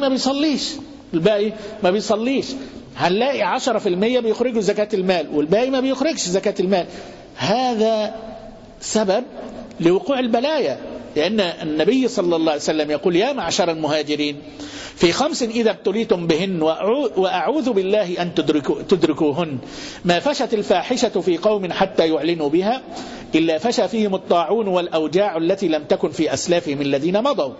ما بيصليش. هنلاقي 10% بيخرجوا زكاة المال والباقي ما بيخرجش زكاة المال. هذا سبب لوقوع البلايا، لأن النبي صلى الله عليه وسلم يقول: يا معشر المهاجرين في 5 إذا ابتليتم بهن وأعوذ بالله أن تدركوهن، ما فشت الفاحشة في قوم حتى يعلنوا بها إلا فشى فيهم الطاعون والأوجاع التي لم تكن في أسلافهم الذين مضوا،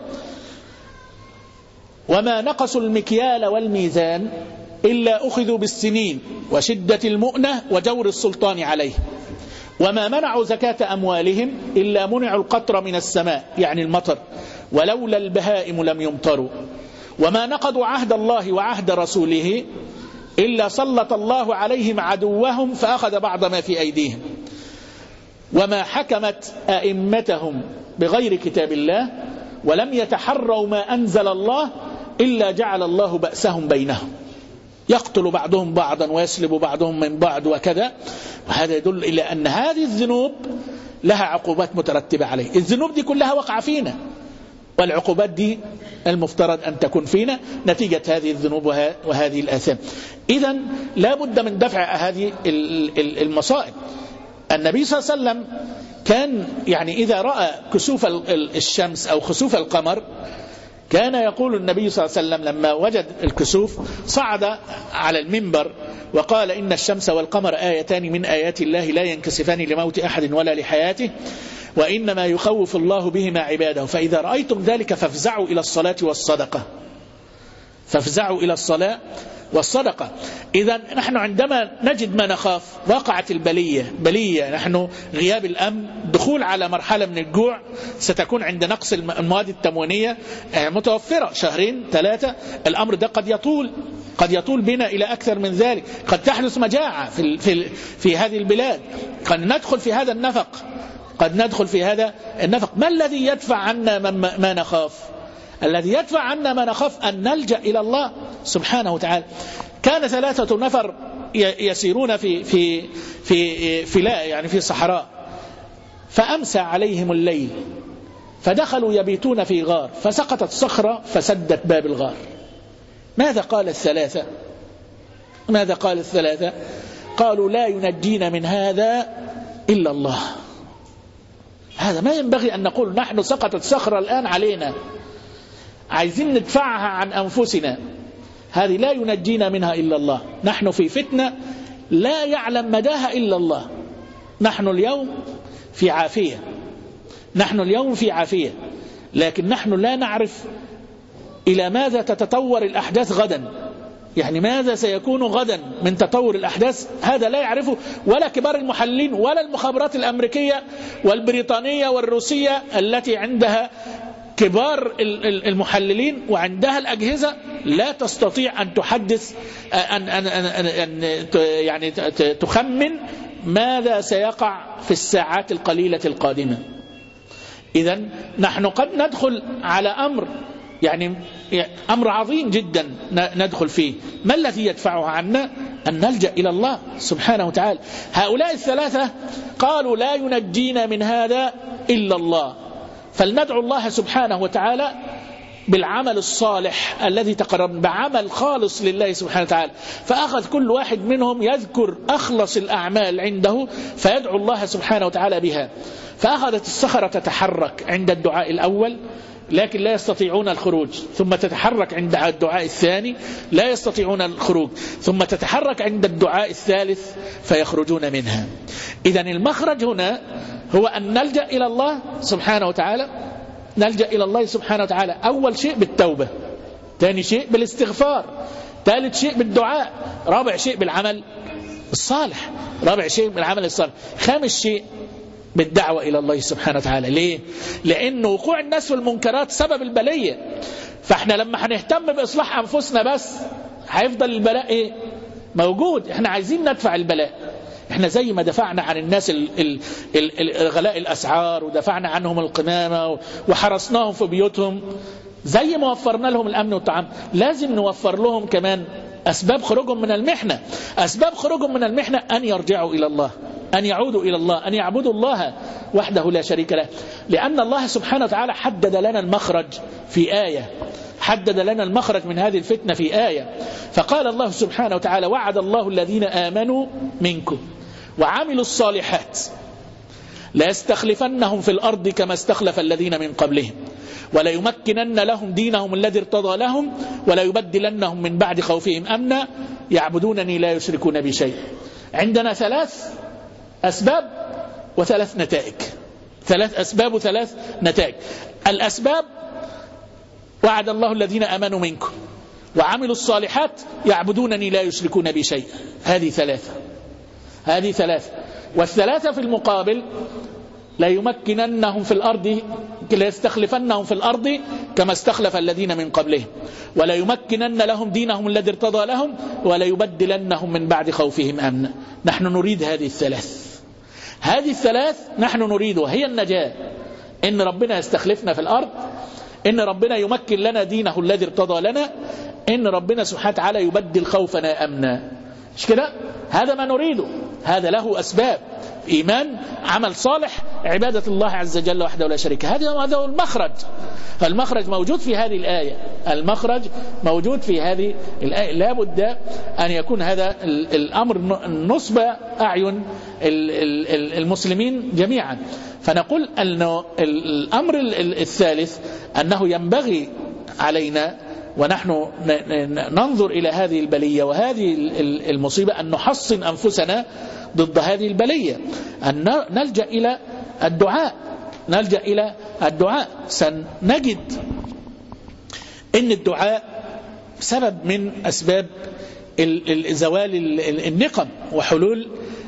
وما نقصوا المكيال والميزان إلا أخذوا بالسنين وشدة المؤنة وجور السلطان عليه، وما منعوا زكاة أموالهم إلا منعوا القطر من السماء، يعني المطر، ولولا البهائم لم يمطروا، وما نقضوا عهد الله وعهد رسوله إلا سلط الله عليهم عدوهم فأخذ بعض ما في أيديهم، وما حكمت أئمتهم بغير كتاب الله ولم يتحروا ما أنزل الله إلا جعل الله بأسهم بينهم، يقتل بعضهم بعضا ويسلب بعضهم من بعض وكذا. وهذا يدل إلى أن هذه الذنوب لها عقوبات مترتبة عليه. الذنوب دي كلها وقع فينا، والعقوبات دي المفترض أن تكون فينا نتيجة هذه الذنوب وهذه الآثام. إذن لا بد من دفع هذه المصائب. النبي صلى الله عليه وسلم كان يعني إذا رأى كسوف الشمس أو خسوف القمر كان يقول النبي صلى الله عليه وسلم لما وجد الكسوف صعد على المنبر وقال إن الشمس والقمر آيتان من آيات الله لا ينكسفان لموت أحد ولا لحياته وإنما يخوف الله بهما عباده فإذا رأيتم ذلك فافزعوا إلى الصلاة والصدقة. فافزعوا إلى الصلاة والصدقة. إذا نحن عندما نجد ما نخاف وقعت بلية نحن غياب الأمن دخول على مرحلة من الجوع ستكون عند نقص المواد التموينية متوفرة 2-3 الأمر ده قد يطول بنا إلى أكثر من ذلك. قد تحدث مجاعة في هذه البلاد. قد ندخل في هذا النفق. ما الذي يدفع عنا ما نخاف؟ الذي يدفع عنا ما نخاف أن نلجأ إلى الله سبحانه وتعالى. كان 3 نفر يسيرون في صحراء فأمسى عليهم الليل فدخلوا يبيتون في غار فسقطت صخرة فسدت باب الغار. ماذا قال الثلاثة؟ قالوا لا ينجينا من هذا إلا الله. هذا ما ينبغي أن نقول نحن سقطت صخرة الآن علينا عايزين ندفعها عن أنفسنا، هذه لا ينجينا منها إلا الله. نحن في فتنة لا يعلم مداها إلا الله. نحن اليوم في عافية لكن نحن لا نعرف إلى ماذا تتطور الأحداث غدا. يعني ماذا سيكون غدا من تطور الأحداث هذا لا يعرفه ولا كبار المحللين ولا المخابرات الأمريكية والبريطانية والروسية التي عندها كبار المحللين وعندها الأجهزة لا تستطيع أن تحدث يعني تخمن ماذا سيقع في الساعات القليلة القادمة. إذن نحن قد ندخل على أمر عظيم جدا ندخل فيه. ما الذي يدفعه عنا؟ أن نلجأ إلى الله سبحانه وتعالى. هؤلاء 3 قالوا لا ينجينا من هذا إلا الله. فلندعو الله سبحانه وتعالى بالعمل الصالح الذي تقرب بعمل خالص لله سبحانه وتعالى. فأخذ كل واحد منهم يذكر أخلص الأعمال عنده فيدعو الله سبحانه وتعالى بها. فأخذت الصخرة تتحرك عند الدعاء الأول لكن لا يستطيعون الخروج، ثم تتحرك عند الدعاء الثاني لا يستطيعون الخروج، ثم تتحرك عند الدعاء الثالث فيخرجون منها. إذن المخرج هنا هو أن نلجأ إلى الله سبحانه وتعالى. أول شيء بالتوبة، ثاني شيء بالاستغفار، ثالث شيء بالدعاء، رابع شيء بالعمل الصالح، خامس شيء بالدعوة إلى الله سبحانه وتعالى. ليه؟ لأن وقوع الناس في المنكرات سبب البلية. فإحنا لما هنهتم بإصلاح أنفسنا بس هيفضل البلاء موجود. إحنا عايزين ندفع البلاء. إحنا زي ما دفعنا عن الناس غلاء الأسعار ودفعنا عنهم القمامة وحرسناهم في بيوتهم، زي ما وفرنا لهم الأمن والطعام لازم نوفر لهم كمان أسباب خروجهم من المحنة. أسباب خروجهم من المحنة أن يرجعوا إلى الله، أن يعودوا إلى الله، أن يعبدوا الله وحده لا شريك له. لأن الله سبحانه وتعالى حدد لنا المخرج في آية، حدد لنا المخرج من هذه الفتنة في آية. فقال الله سبحانه وتعالى وعد الله الذين آمنوا منكم وعملوا الصالحات لا يستخلفنهم في الأرض كما استخلف الذين من قبلهم ولا يمكنن لهم دينهم الذي ارتضى لهم ولا يبدلنهم من بعد خوفهم أمنا يعبدونني لا يشركون بي شيء. عندنا 3 أسباب و3 نتائج. 3 أسباب و3 نتائج. الأسباب وعد الله الذين آمنوا منكم وعملوا الصالحات يعبدونني لا يشركون بي شيء. هذه 3. والثلاثة في المقابل لا يمكننهم في الأرض لا يستخلفنهم في الأرض كما استخلف الذين من قبلهم ولا يمكنن لهم دينهم الذي ارتضى لهم ولا يبدلنهم من بعد خوفهم أمنا. نحن نريد هذه الثلاث نحن نريدها. هي النجاة، إن ربنا يستخلفنا في الأرض، إن ربنا يمكن لنا دينه الذي ارتضى لنا، إن ربنا سبحانه وتعالى يبدل خوفنا أمنا. مش كده؟ هذا ما نريده. هذا له أسباب: إيمان، عمل صالح، عبادة الله عز وجل وحده لا شريك. هذا هو المخرج. فالمخرج موجود في هذه الآية. المخرج موجود في هذه الآية. لا بد أن يكون هذا الأمر نصب أعين المسلمين جميعا. فنقول أن الأمر الثالث أنه ينبغي علينا ونحن ننظر إلى هذه البلية وهذه المصيبة أن نحصن أنفسنا ضد هذه البلية، أن نلجأ إلى الدعاء. سنجد إن الدعاء سبب من أسباب زوال النقم وحلول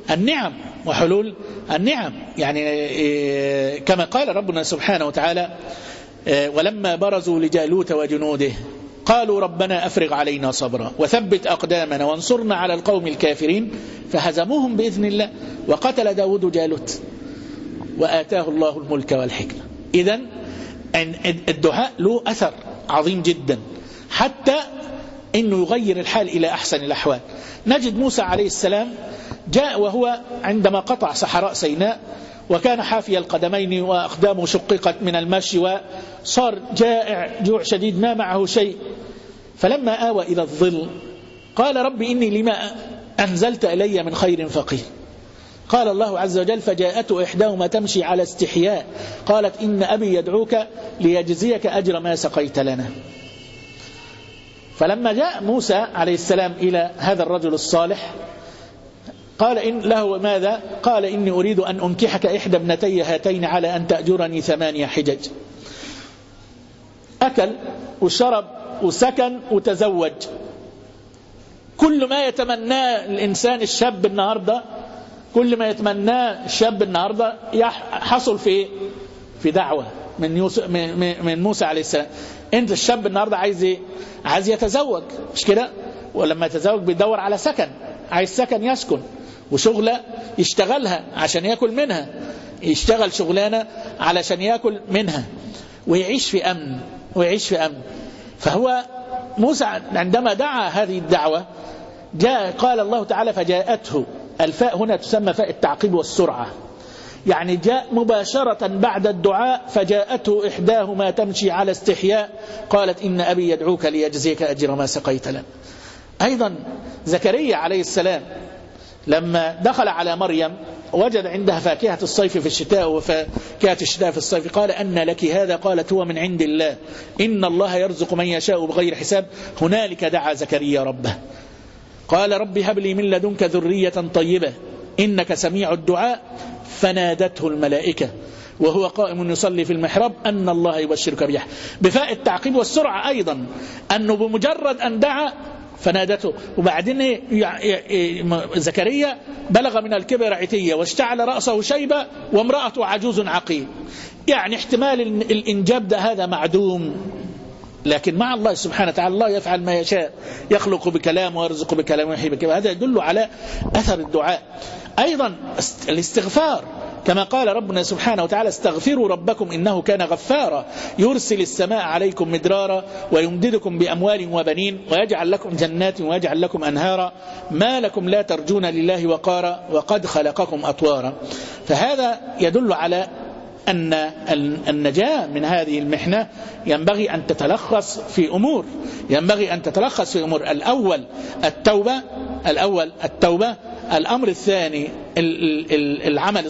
النعم. يعني كما قال ربنا سبحانه وتعالى: ولما برزوا لجالوت وجنوده قالوا ربنا أفرغ علينا صبرا وثبت أقدامنا وانصرنا على القوم الكافرين فهزموهم بإذن الله وقتل داود جالوت وآتاه الله الملك والحكمة. إذن الدعاء له أثر عظيم جدا حتى إنه يغير الحال إلى أحسن الأحوال. نجد موسى عليه السلام جاء وهو عندما قطع صحراء سيناء وكان حافي القدمين وأقدامه شققت من المشي وصار جائع جوع شديد ما معه شيء، فلما آوى إلى الظل قال: رب إني لما أنزلت إلي من خير فقير. قال الله عز وجل: فجاءته إحداهما تمشي على استحياء قالت إن أبي يدعوك ليجزيك أجر ما سقيت لنا. فلما جاء موسى عليه السلام إلى هذا الرجل الصالح قال إن له ماذا؟ قال: إني أريد أن أنكحك إحدى ابنتي هاتين على أن تأجرني 8 حجج. أكل وشرب وسكن وتزوج، كل ما يتمناه الإنسان الشاب النهاردة، كل ما يتمناه الشاب النهاردة حصل في دعوة من موسى عليه السلام. أنت الشاب النهاردة عايز إيه؟ عايز يتزوج، مش كده؟ ولما يتزوج بيدور على سكن، عايز سكن يسكن، وشغلة يشتغلها عشان يأكل منها، يشتغل شغلانة علشان يأكل منها ويعيش في أمن. فهو موسى عندما دعا هذه الدعوة جاء قال الله تعالى: فجاءته. الفاء هنا تسمى فاء التعقيب والسرعة، يعني جاء مباشرة بعد الدعاء: فجاءته إحداهما تمشي على استحياء قالت إن أبي يدعوك ليجزيك أجر ما سقيت لنا. أيضا زكريا عليه السلام لما دخل على مريم وجد عندها فاكهة الصيف في الشتاء وفاكهة الشتاء في الصيف، قال: أن لك هذا؟ قالت: هو من عند الله إن الله يرزق من يشاء بغير حساب. هنالك دعا زكريا ربه قال: رب هب لي من لدنك ذرية طيبة إنك سميع الدعاء. فنادته الملائكة وهو قائم يصلي في المحراب أن الله يبشرك بيحيى. بفاء التعقيب والسرعة أيضا، أنه بمجرد أن دعا فنادته. وبعدين زكريا بلغ من الكبر عتية واشتعل رأسه شيبة وامرأته عجوز عقيم، يعني احتمال الإنجاب ده هذا معدوم، لكن مع الله سبحانه وتعالى الله يفعل ما يشاء، يخلق بكلام ويرزق بكلام ويحيي بكلام. هذا يدل على أثر الدعاء. أيضا الاستغفار، كما قال ربنا سبحانه وتعالى: استغفروا ربكم إنه كان غفارا يرسل السماء عليكم مدرارا ويمددكم بأموال وبنين ويجعل لكم جنات ويجعل لكم أنهارا ما لكم لا ترجون لله وقارا وقد خلقكم أطوارا. فهذا يدل على أن النجاة من هذه المحنة ينبغي أن تتلخص في أمور، الأول التوبة، الأمر الثاني العمل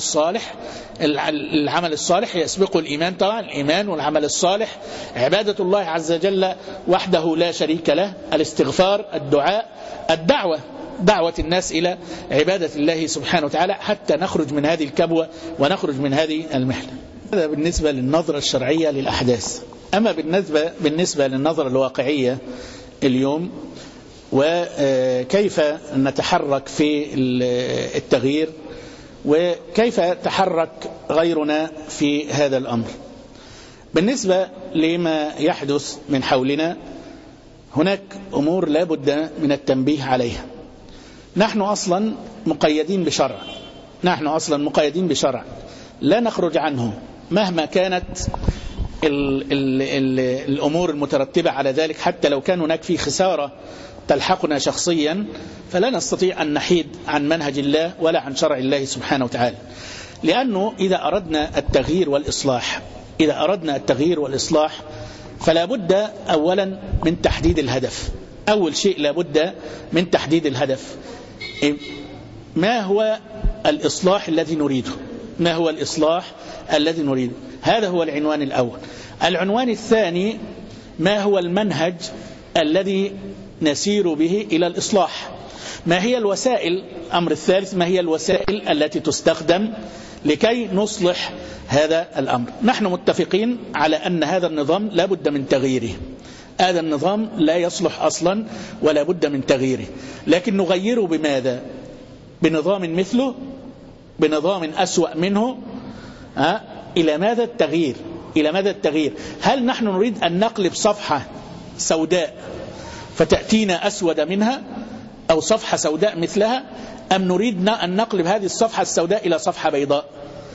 الصالح يسبق الإيمان. طبعا الإيمان والعمل الصالح، عبادة الله عز وجل وحده لا شريك له، الاستغفار، الدعاء، دعوة الناس إلى عبادة الله سبحانه وتعالى حتى نخرج من هذه الكبوة ونخرج من هذه المحنة. هذا بالنسبة للنظرة الشرعية للأحداث. أما بالنسبة للنظرة الواقعية اليوم وكيف نتحرك في التغيير وكيف تحرك غيرنا في هذا الأمر. بالنسبة لما يحدث من حولنا هناك أمور لا بد من التنبيه عليها. نحن أصلا مقيدين بشرع لا نخرج عنه مهما كانت الأمور المترتبة على ذلك. حتى لو كان هناك في خسارة تلحقنا شخصيا فلا نستطيع أن نحيد عن منهج الله ولا عن شرع الله سبحانه وتعالى، لأنه إذا أردنا التغيير والإصلاح فلا بد أولا من تحديد الهدف. أول شيء لا بد من تحديد الهدف. ما هو الإصلاح الذي نريده؟ هذا هو العنوان الأول. العنوان الثاني ما هو المنهج الذي نسير به إلى الإصلاح؟ ما هي الوسائل؟ الأمر الثالث: ما هي الوسائل التي تستخدم لكي نصلح هذا الأمر؟ نحن متفقين على أن هذا النظام لا بد من تغييره. هذا النظام لا يصلح أصلا ولا بد من تغييره، لكن نغيره بماذا؟ بنظام مثله؟ بنظام أسوأ منه؟ إلى ماذا التغيير؟ إلى ماذا التغيير؟ هل نحن نريد أن نقلب صفحة سوداء فتأتينا أسود منها، أو صفحة سوداء مثلها، أم نريد أن نقلب هذه الصفحة السوداء إلى صفحة بيضاء؟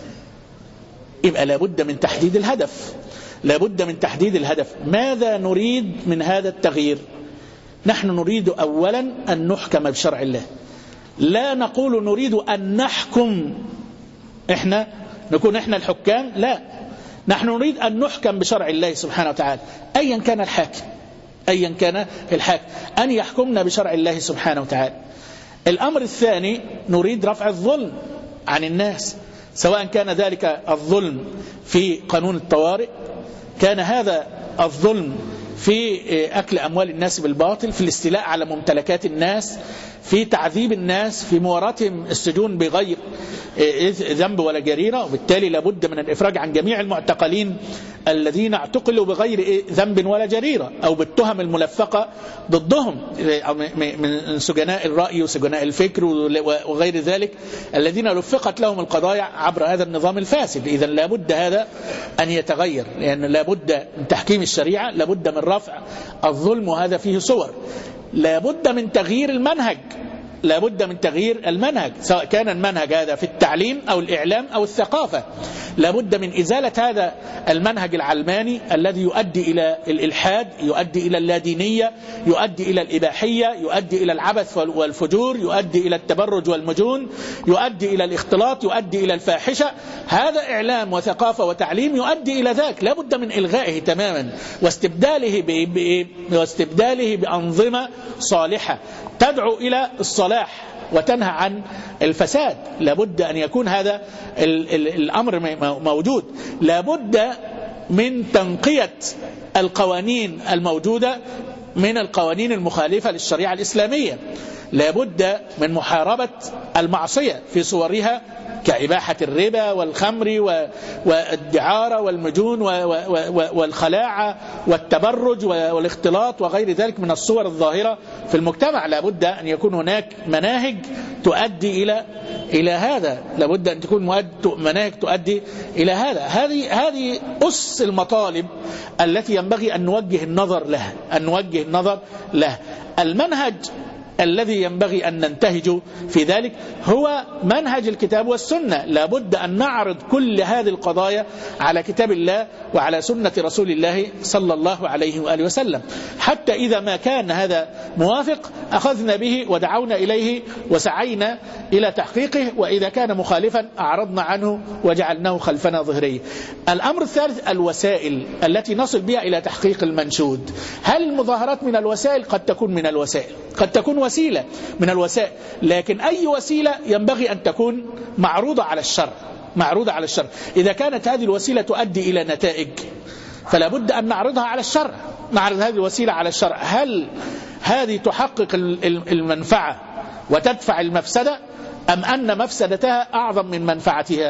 يبقى لابد من تحديد الهدف. لابد من تحديد الهدف. ماذا نريد من هذا التغيير؟ نحن نريد أولا أن نحكم بشرع الله. لا نقول نريد أن نحكم، إحنا نكون إحنا الحكام، لا، نحن نريد أن نحكم بشرع الله سبحانه وتعالى، أيا كان الحاكم، أيا كان الحاكم، أن يحكمنا بشرع الله سبحانه وتعالى. الأمر الثاني: نريد رفع الظلم عن الناس، سواء كان ذلك الظلم في قانون الطوارئ، كان هذا الظلم في أكل أموال الناس بالباطل، في الاستيلاء على ممتلكات الناس، في تعذيب الناس، في مواراتهم السجون بغير ذنب ولا جريرة. وبالتالي لابد من الإفراج عن جميع المعتقلين الذين اعتقلوا بغير ذنب ولا جريرة أو بالتهم الملفقة ضدهم من سجناء الرأي وسجناء الفكر وغير ذلك الذين لفقت لهم القضايا عبر هذا النظام الفاسد. إذن لابد هذا أن يتغير، لأن لابد من تحكيم الشريعة، لابد من رفع الظلم، وهذا فيه صور. لابد من تغيير المنهج، لابد من تغيير المنهج، سواء كان المنهج هذا في التعليم أو الإعلام أو الثقافة. لابد من إزالة هذا المنهج العلماني الذي يؤدي إلى الإلحاد، يؤدي إلى اللادينية، يؤدي إلى الإباحية، يؤدي إلى العبث والفجور، يؤدي إلى التبرج والمجون، يؤدي إلى الاختلاط، يؤدي إلى الفاحشة. هذا إعلام وثقافة وتعليم يؤدي إلى ذاك. لابد من إلغائه تماما واستبداله بأنظمة صالحة تدعو إلى الصلاح وتنهى عن الفساد. لابد أن يكون هذا الأمر موجود. لابد من تنقية القوانين الموجودة من القوانين المخالفة للشريعة الإسلامية. لابد من محاربة المعصية في صورها كإباحة الربا والخمر والدعارة والمجون والخلاعة والتبرج والاختلاط وغير ذلك من الصور الظاهرة في المجتمع. لابد أن يكون هناك مناهج تؤدي إلى هذا، لابد أن تكون مناهج تؤدي إلى هذا. هذه أس المطالب التي ينبغي أن نوجه النظر له. المنهج الذي ينبغي أن ننتهج في ذلك هو منهج الكتاب والسنة. لابد أن نعرض كل هذه القضايا على كتاب الله وعلى سنة رسول الله صلى الله عليه وآله وسلم، حتى إذا ما كان هذا موافق أخذنا به ودعونا إليه وسعينا إلى تحقيقه، وإذا كان مخالفا أعرضنا عنه وجعلناه خلفنا ظهري. الأمر الثالث: الوسائل التي نصل بها إلى تحقيق المنشود. هل المظاهرات من الوسائل؟ قد تكون من الوسائل، قد تكون وسيلة من الوسائل، لكن أي وسيلة ينبغي أن تكون معروضة على الشرع. إذا كانت هذه الوسيلة تؤدي إلى نتائج فلا بد أن نعرضها على الشرع، نعرض هذه الوسيلة على الشرع. هل هذه تحقق المنفعة وتدفع المفسدة، أم أن مفسدتها أعظم من منفعتها؟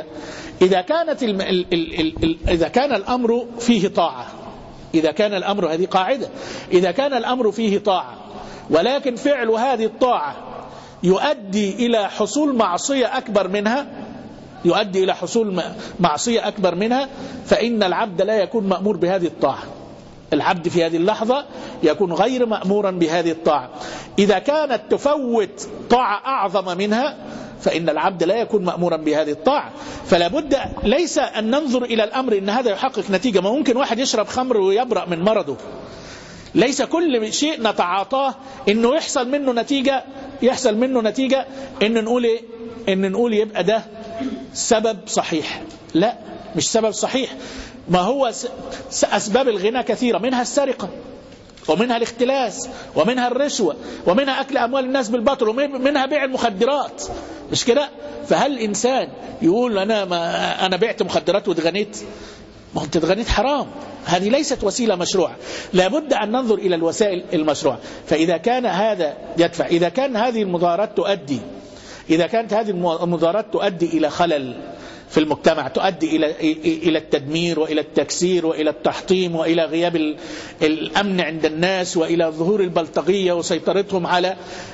إذا كان الأمر فيه طاعة، إذا كان الأمر، هذه قاعدة، إذا كان الأمر فيه طاعة ولكن فعل هذه الطاعة يؤدي إلى حصول معصية أكبر منها، فإن العبد لا يكون مأمور بهذه الطاعة. العبد في هذه اللحظة يكون غير مأمورا بهذه الطاعة. إذا كانت تفوت طاعة أعظم منها فإن العبد لا يكون مأمورا بهذه الطاعة. فلا بد ليس أن ننظر إلى الأمر إن هذا يحقق نتيجة. ما ممكن واحد يشرب خمر ويبرأ من مرضه. ليس كل شيء نتعاطاه إنه يحصل منه نتيجة إن نقول يبقى ده سبب صحيح. لا، مش سبب صحيح. ما هو أسباب الغنى كثيرة، منها السرقة، ومنها الاختلاس، ومنها الرشوة، ومنها أكل أموال الناس بالباطل، ومنها بيع المخدرات، مش كده؟ فهل الإنسان يقول أنا بعت مخدرات واتغنيت؟ ما هو تتغنيت حرام، هذه ليست وسيلة مشروعة. لابد أن ننظر إلى الوسائل المشروعة. فإذا كان هذا يدفع، إذا كان هذه المظاهرات تؤدي، إذا كانت هذه المظاهرات تؤدي إلى خلل في المجتمع، تؤدي إلى التدمير وإلى التكسير وإلى التحطيم وإلى غياب الأمن عند الناس وإلى ظهور البلطجية وسيطرتهم على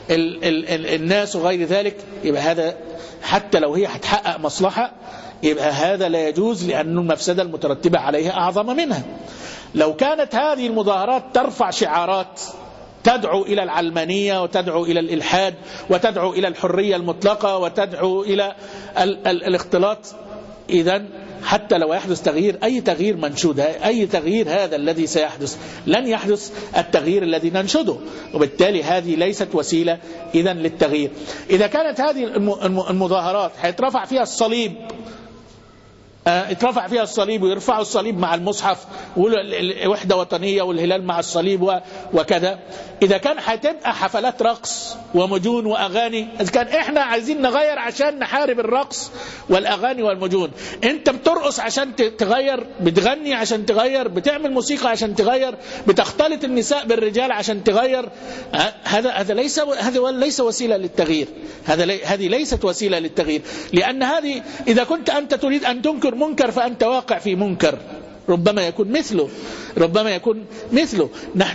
الناس وغير ذلك، يبقى هذا حتى لو هي هتحقق مصلحة يبقى هذا لا يجوز، لأن المفسدة المترتبة عليها أعظم منها. لو كانت هذه المظاهرات ترفع شعارات تدعو إلى العلمانية وتدعو إلى الإلحاد وتدعو إلى الحرية المطلقة وتدعو إلى الاختلاط، إذن حتى لو يحدث تغيير، أي تغيير منشود، أي تغيير هذا الذي سيحدث لن يحدث التغيير الذي ننشده، وبالتالي هذه ليست وسيلة إذن للتغيير. إذا كانت هذه المظاهرات هيترفع فيها الصليب، اترفع فيها الصليب ويرفعوا الصليب مع المصحف وحدة وطنية والهلال مع الصليب وكذا، إذا كان هتبقى حفلات رقص ومجون وأغاني، إذا كان إحنا عايزين نغير عشان نحارب الرقص والأغاني والمجون، أنت بترقص عشان تغير، بتغني عشان تغير، بتعمل موسيقى عشان تغير، بتختلط النساء بالرجال عشان تغير، هذا ليس وسيلة للتغيير، هذه ليست وسيلة للتغيير. لأن هذه إذا كنت أنت تريد أن تنكر منكر فأنت واقع في منكر ربما يكون مثله.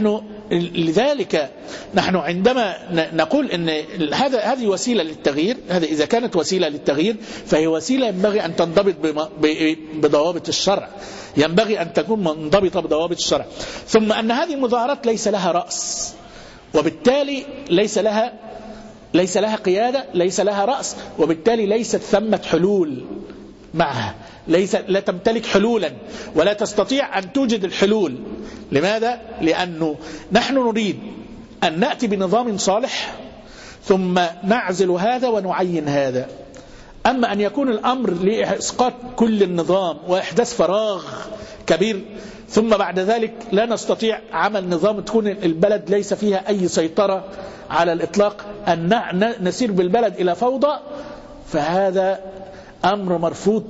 لذلك نحن عندما نقول ان هذه وسيلة للتغيير، هذا إذا كانت وسيلة للتغيير فهي وسيلة ينبغي أن تنضبط بضوابط الشرع، ينبغي أن تكون منضبطة بضوابط الشرع. ثم أن هذه المظاهرات ليس لها رأس، وبالتالي ليس لها قيادة، ليس لها رأس، وبالتالي ليست ثمة حلول معها، لا تمتلك حلولا ولا تستطيع أن توجد الحلول. لماذا؟ لأنه نحن نريد أن نأتي بنظام صالح ثم نعزل هذا ونعين هذا. أما أن يكون الأمر لإسقاط كل النظام وإحداث فراغ كبير ثم بعد ذلك لا نستطيع عمل نظام تكون البلد ليس فيها أي سيطرة على الإطلاق، أن نسير بالبلد إلى فوضى، فهذا أمر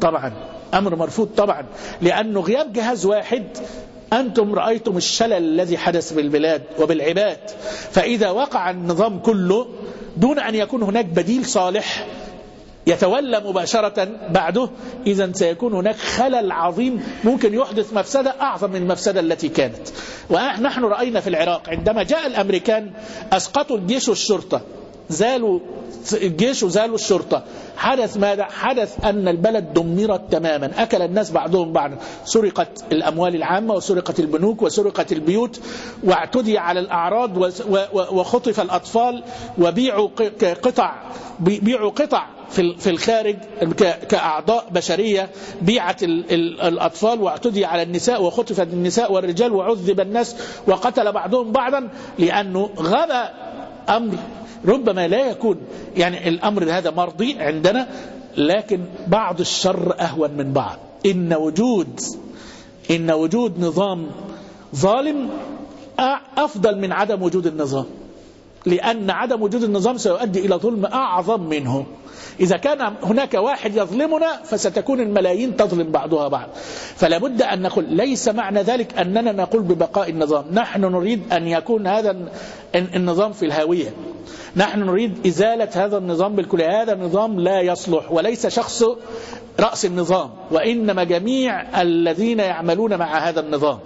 مرفوض طبعا، لأنه غياب جهاز واحد. أنتم رأيتم الشلل الذي حدث بالبلاد وبالعباد، فإذا وقع النظام كله دون أن يكون هناك بديل صالح يتولى مباشرة بعده، إذن سيكون هناك خلل عظيم ممكن يحدث مفسدة أعظم من المفسدة التي كانت. ونحن رأينا في العراق عندما جاء الأمريكان أسقطوا الجيش والشرطة، زالوا الجيش وزالوا الشرطة، حدث ماذا؟ حدث أن البلد دمرت تماما، أكل الناس بعضهم بعضا، سرقت الأموال العامة وسرقت البنوك وسرقت البيوت واعتدي على الأعراض وخطف الأطفال وبيعوا قطع في الخارج كأعضاء بشرية، بيعت الأطفال واعتدي على النساء وخطفت النساء والرجال وعذب الناس وقتل بعضهم بعضا، لأنه غاب أمر ربما لا يكون يعني الأمر هذا مرضي عندنا، لكن بعض الشر أهون من بعض. إن وجود نظام ظالم أفضل من عدم وجود النظام، لأن عدم وجود النظام سيؤدي إلى ظلم أعظم منه. إذا كان هناك واحد يظلمنا فستكون الملايين تظلم بعضها بعض. فلا بد أن نقول ليس معنى ذلك أننا نقول ببقاء النظام، نحن نريد أن يكون هذا النظام في الهاوية، نحن نريد إزالة هذا النظام بالكلية. هذا النظام لا يصلح، وليس شخص رأس النظام، وإنما جميع الذين يعملون مع هذا النظام،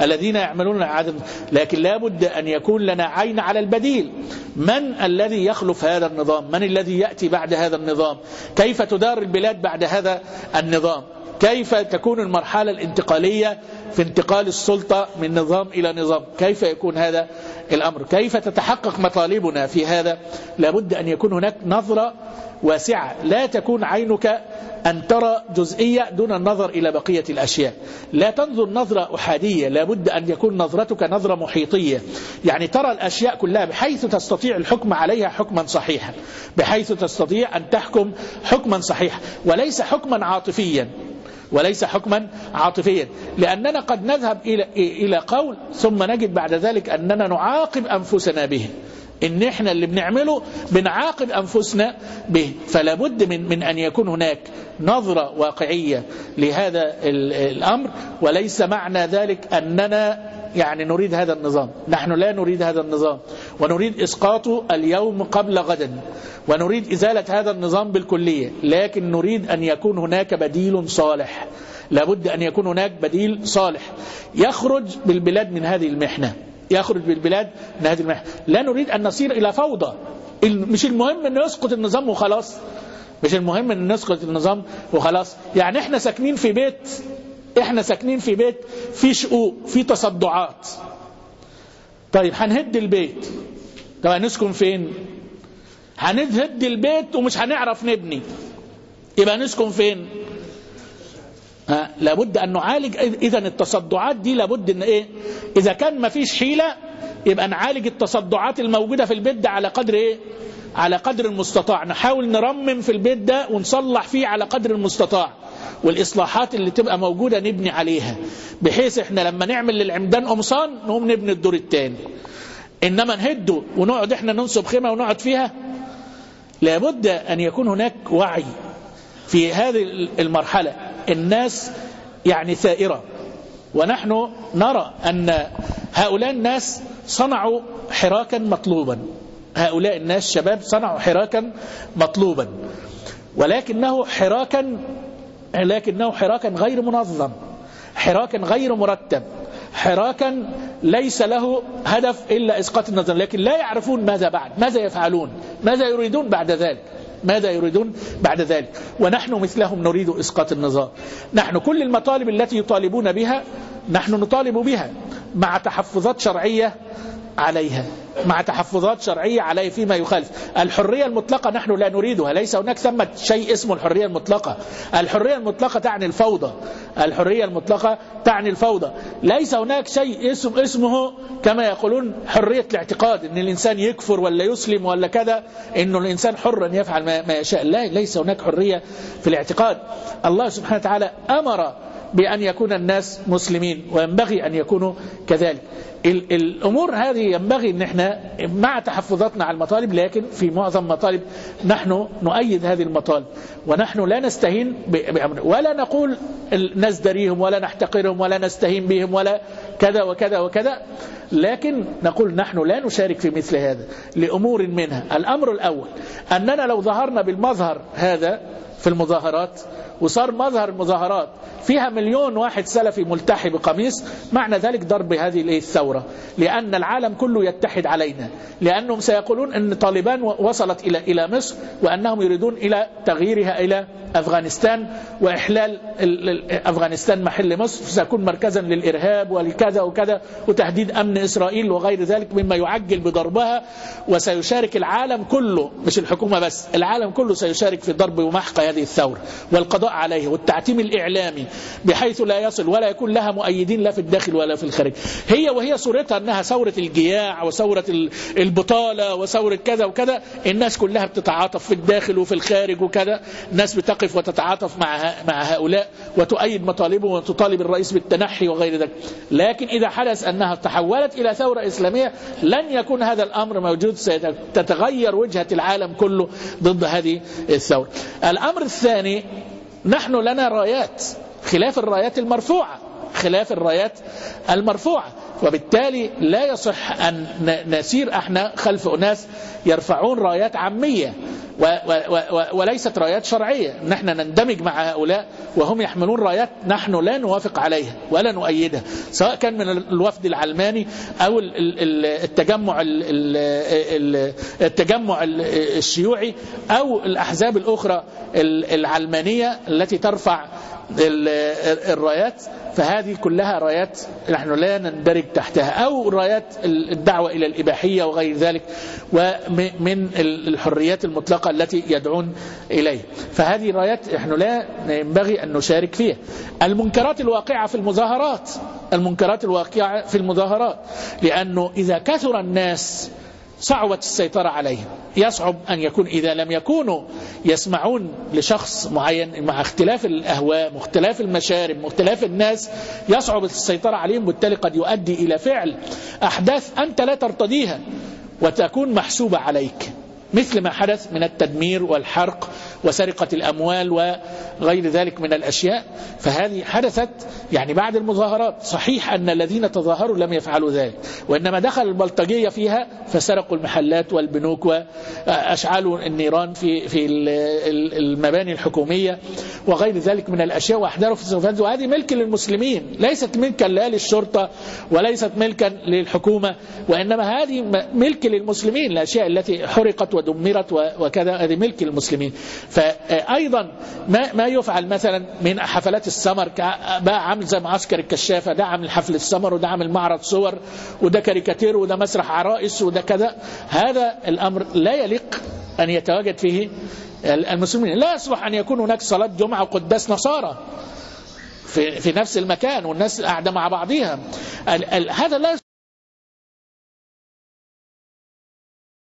لكن لا بد أن يكون لنا عين على البديل. من الذي يخلف هذا النظام؟ من الذي يأتي بعد هذا النظام؟ كيف تدار البلاد بعد هذا النظام؟ كيف تكون المرحلة الانتقالية في انتقال السلطة من نظام إلى نظام؟ كيف يكون هذا الأمر؟ كيف تتحقق مطالبنا في هذا؟ لابد أن يكون هناك نظرة واسعة، لا تكون عينك أن ترى جزئية دون النظر إلى بقية الأشياء، لا تنظر نظرة أحادية، لابد أن يكون نظرتك نظرة محيطية، يعني ترى الأشياء كلها بحيث تستطيع الحكم عليها حكما صحيحا، بحيث تستطيع أن تحكم حكما صحيحا وليس حكما عاطفيا، لأننا قد نذهب إلى قول ثم نجد بعد ذلك أننا نعاقب أنفسنا به، إن إحنا اللي بنعمله بنعاقب أنفسنا به. فلا بد من أن يكون هناك نظرة واقعية لهذا الأمر، وليس معنى ذلك أننا يعني نريد هذا النظام. نحن لا نريد هذا النظام، ونريد إسقاطه اليوم قبل غدا، ونريد إزالة هذا النظام بالكلية، لكن نريد أن يكون هناك بديل صالح. لابد أن يكون هناك بديل صالح يخرج بالبلاد من هذه المحنة، يخرج بالبلاد من هذه المحنة. لا نريد أن نصير إلى فوضى. مش المهم أن يسقط النظام وخلاص، مش المهم أن نسقط النظام وخلاص. يعني احنا ساكنين في بيت في شقوق، في تصدعات. طيب هنهد البيت، طب هنسكن فين؟ هنهد البيت ومش هنعرف نبني، يبقى نسكن فين؟ لابد أن نعالج إذن التصدعات دي. لابد أن إيه؟ إذا كان ما فيش حيلة يبقى نعالج التصدعات الموجودة في البيت ده على قدر إيه؟ على قدر المستطاع. نحاول نرمم في البيت ده ونصلح فيه على قدر المستطاع، والإصلاحات اللي تبقى موجودة نبني عليها، بحيث إحنا لما نعمل للعمدان قمصان نقوم نبني الدور الثاني. إنما نهده ونقعد إحنا ننصب خيمة ونقعد فيها. لابد أن يكون هناك وعي في هذه المرحلة. الناس يعني ثائرة، ونحن نرى أن هؤلاء الناس صنعوا حراكا مطلوبا. هؤلاء الناس شباب صنعوا حراكا مطلوبا، ولكنه حراكا غير منظم، حراكا غير مرتب، حراكا ليس له هدف إلا إسقاط النظام. لكن لا يعرفون ماذا بعد، ماذا يفعلون، ماذا يريدون بعد ذلك، ماذا يريدون بعد ذلك. ونحن مثلهم نريد إسقاط النظام. نحن كل المطالب التي يطالبون بها نحن نطالب بها، مع تحفظات شرعية عليها، مع تحفظات شرعية عليه فيما يخالف. الحرية المطلقة نحن لا نريدها، ليس هناك ثمة شيء اسمه الحرية المطلقة. الحرية المطلقة تعني الفوضى، الحرية المطلقة تعني الفوضى. ليس هناك شيء اسمه كما يقولون حرية الاعتقاد، ان الانسان يكفر ولا يسلم ولا كذا، انه الانسان حر ان يفعل ما يشاء. لا، ليس هناك حرية في الاعتقاد. الله سبحانه وتعالى أمر بأن يكون الناس مسلمين، وينبغي أن يكونوا كذلك. الأمور هذه ينبغي أن احنا مع تحفظاتنا على المطالب، لكن في معظم مطالب نحن نؤيد هذه المطالب، ونحن لا نستهين بأمر، ولا نقول نزدريهم ولا نحتقرهم ولا نستهين بهم ولا كذا وكذا وكذا، لكن نقول نحن لا نشارك في مثل هذا لأمور منها. الأمر الأول أننا لو ظهرنا بالمظهر هذا في المظاهرات، وصار مظهر المظاهرات فيها 1,000,000 واحد سلفي ملتحي بقميص، معنى ذلك ضرب هذه الثورة، لأن العالم كله يتحد علينا، لأنهم سيقولون أن طالبان وصلت إلى مصر، وأنهم يريدون إلى تغييرها إلى أفغانستان، وإحلال أفغانستان محل مصر، سيكون مركزا للإرهاب والكذا وكذا، وتهديد أمن إسرائيل وغير ذلك مما يعجل بضربها. وسيشارك العالم كله، مش الحكومة بس، العالم كله سيشارك في ضرب ومحق هذه الثورة والقضاء عليها والتعتيم الإعلامي، بحيث لا يصل ولا يكون لها مؤيدين لا في الداخل ولا في الخارج. وهي صورتها أنها ثورة الجياع وثورة البطالة وثورة كذا وكذا. الناس كلها بتتعاطف في الداخل وفي الخارج وكذا، الناس بتقف وتتعاطف مع هؤلاء وتؤيد مطالبهم وتطالب الرئيس بالتنحي وغير ذلك. لكن إذا حدث أنها تحولت إلى ثورة إسلامية لن يكون هذا الأمر موجود، ستتغير وجهة العالم كله ضد هذه الثورة. الأمر الثاني، نحن لنا رايات خلاف الرايات المرفوعة، خلاف الرايات المرفوعة، وبالتالي لا يصح أن نسير احنا خلف أناس يرفعون رايات عامية وليست رايات شرعية. نحن نندمج مع هؤلاء وهم يحملون رايات نحن لا نوافق عليها ولا نؤيدها، سواء كان من الوفد العلماني أو التجمع الشيوعي أو الأحزاب الأخرى العلمانية التي ترفع الرايات. فهذه كلها رايات نحن لا نندرج تحتها، أو رايات الدعوة إلى الإباحية وغير ذلك، ومن الحريات المطلقة التي يدعون إليه. فهذه رايات نحن لا ينبغي أن نشارك فيها. المنكرات الواقعة في المظاهرات، المنكرات الواقعة في المظاهرات، لأنه إذا كثر الناس صعبت السيطرة عليهم. يصعب أن يكون إذا لم يكونوا يسمعون لشخص معين، مع اختلاف الأهواء، مختلاف المشارب، مختلاف الناس، يصعب السيطرة عليهم، بالتالي قد يؤدي إلى فعل أحداث أنت لا ترتضيها، وتكون محسوبة عليك، مثل ما حدث من التدمير والحرق وسرقة الأموال وغير ذلك من الأشياء. فهذه حدثت يعني بعد المظاهرات. صحيح أن الذين تظاهروا لم يفعلوا ذلك، وإنما دخل البلطجية فيها فسرقوا المحلات والبنوك وأشعلوا النيران في المباني الحكومية وغير ذلك من الأشياء، وأحضروا في التصرفات. وهذه ملك للمسلمين، ليست ملكا لا للشرطة وليست ملكا للحكومة، وإنما هذه ملك للمسلمين. الأشياء التي حرقت ودمرت وكذا هذه ملك للمسلمين. فأيضا ما يفعل مثلا من حفلات السمر، بقى عامل زي معسكر الكشافة، ده عامل حفل السمر وده عامل معرض صور وده كاريكاتير وده مسرح عرائس وده كذا. هذا الأمر لا يليق أن يتواجد فيه المسلمين. لا يصلح أن يكون هناك صلاة جمعة وقداس نصارى في نفس المكان والناس قاعدة مع بعضها. هذا لا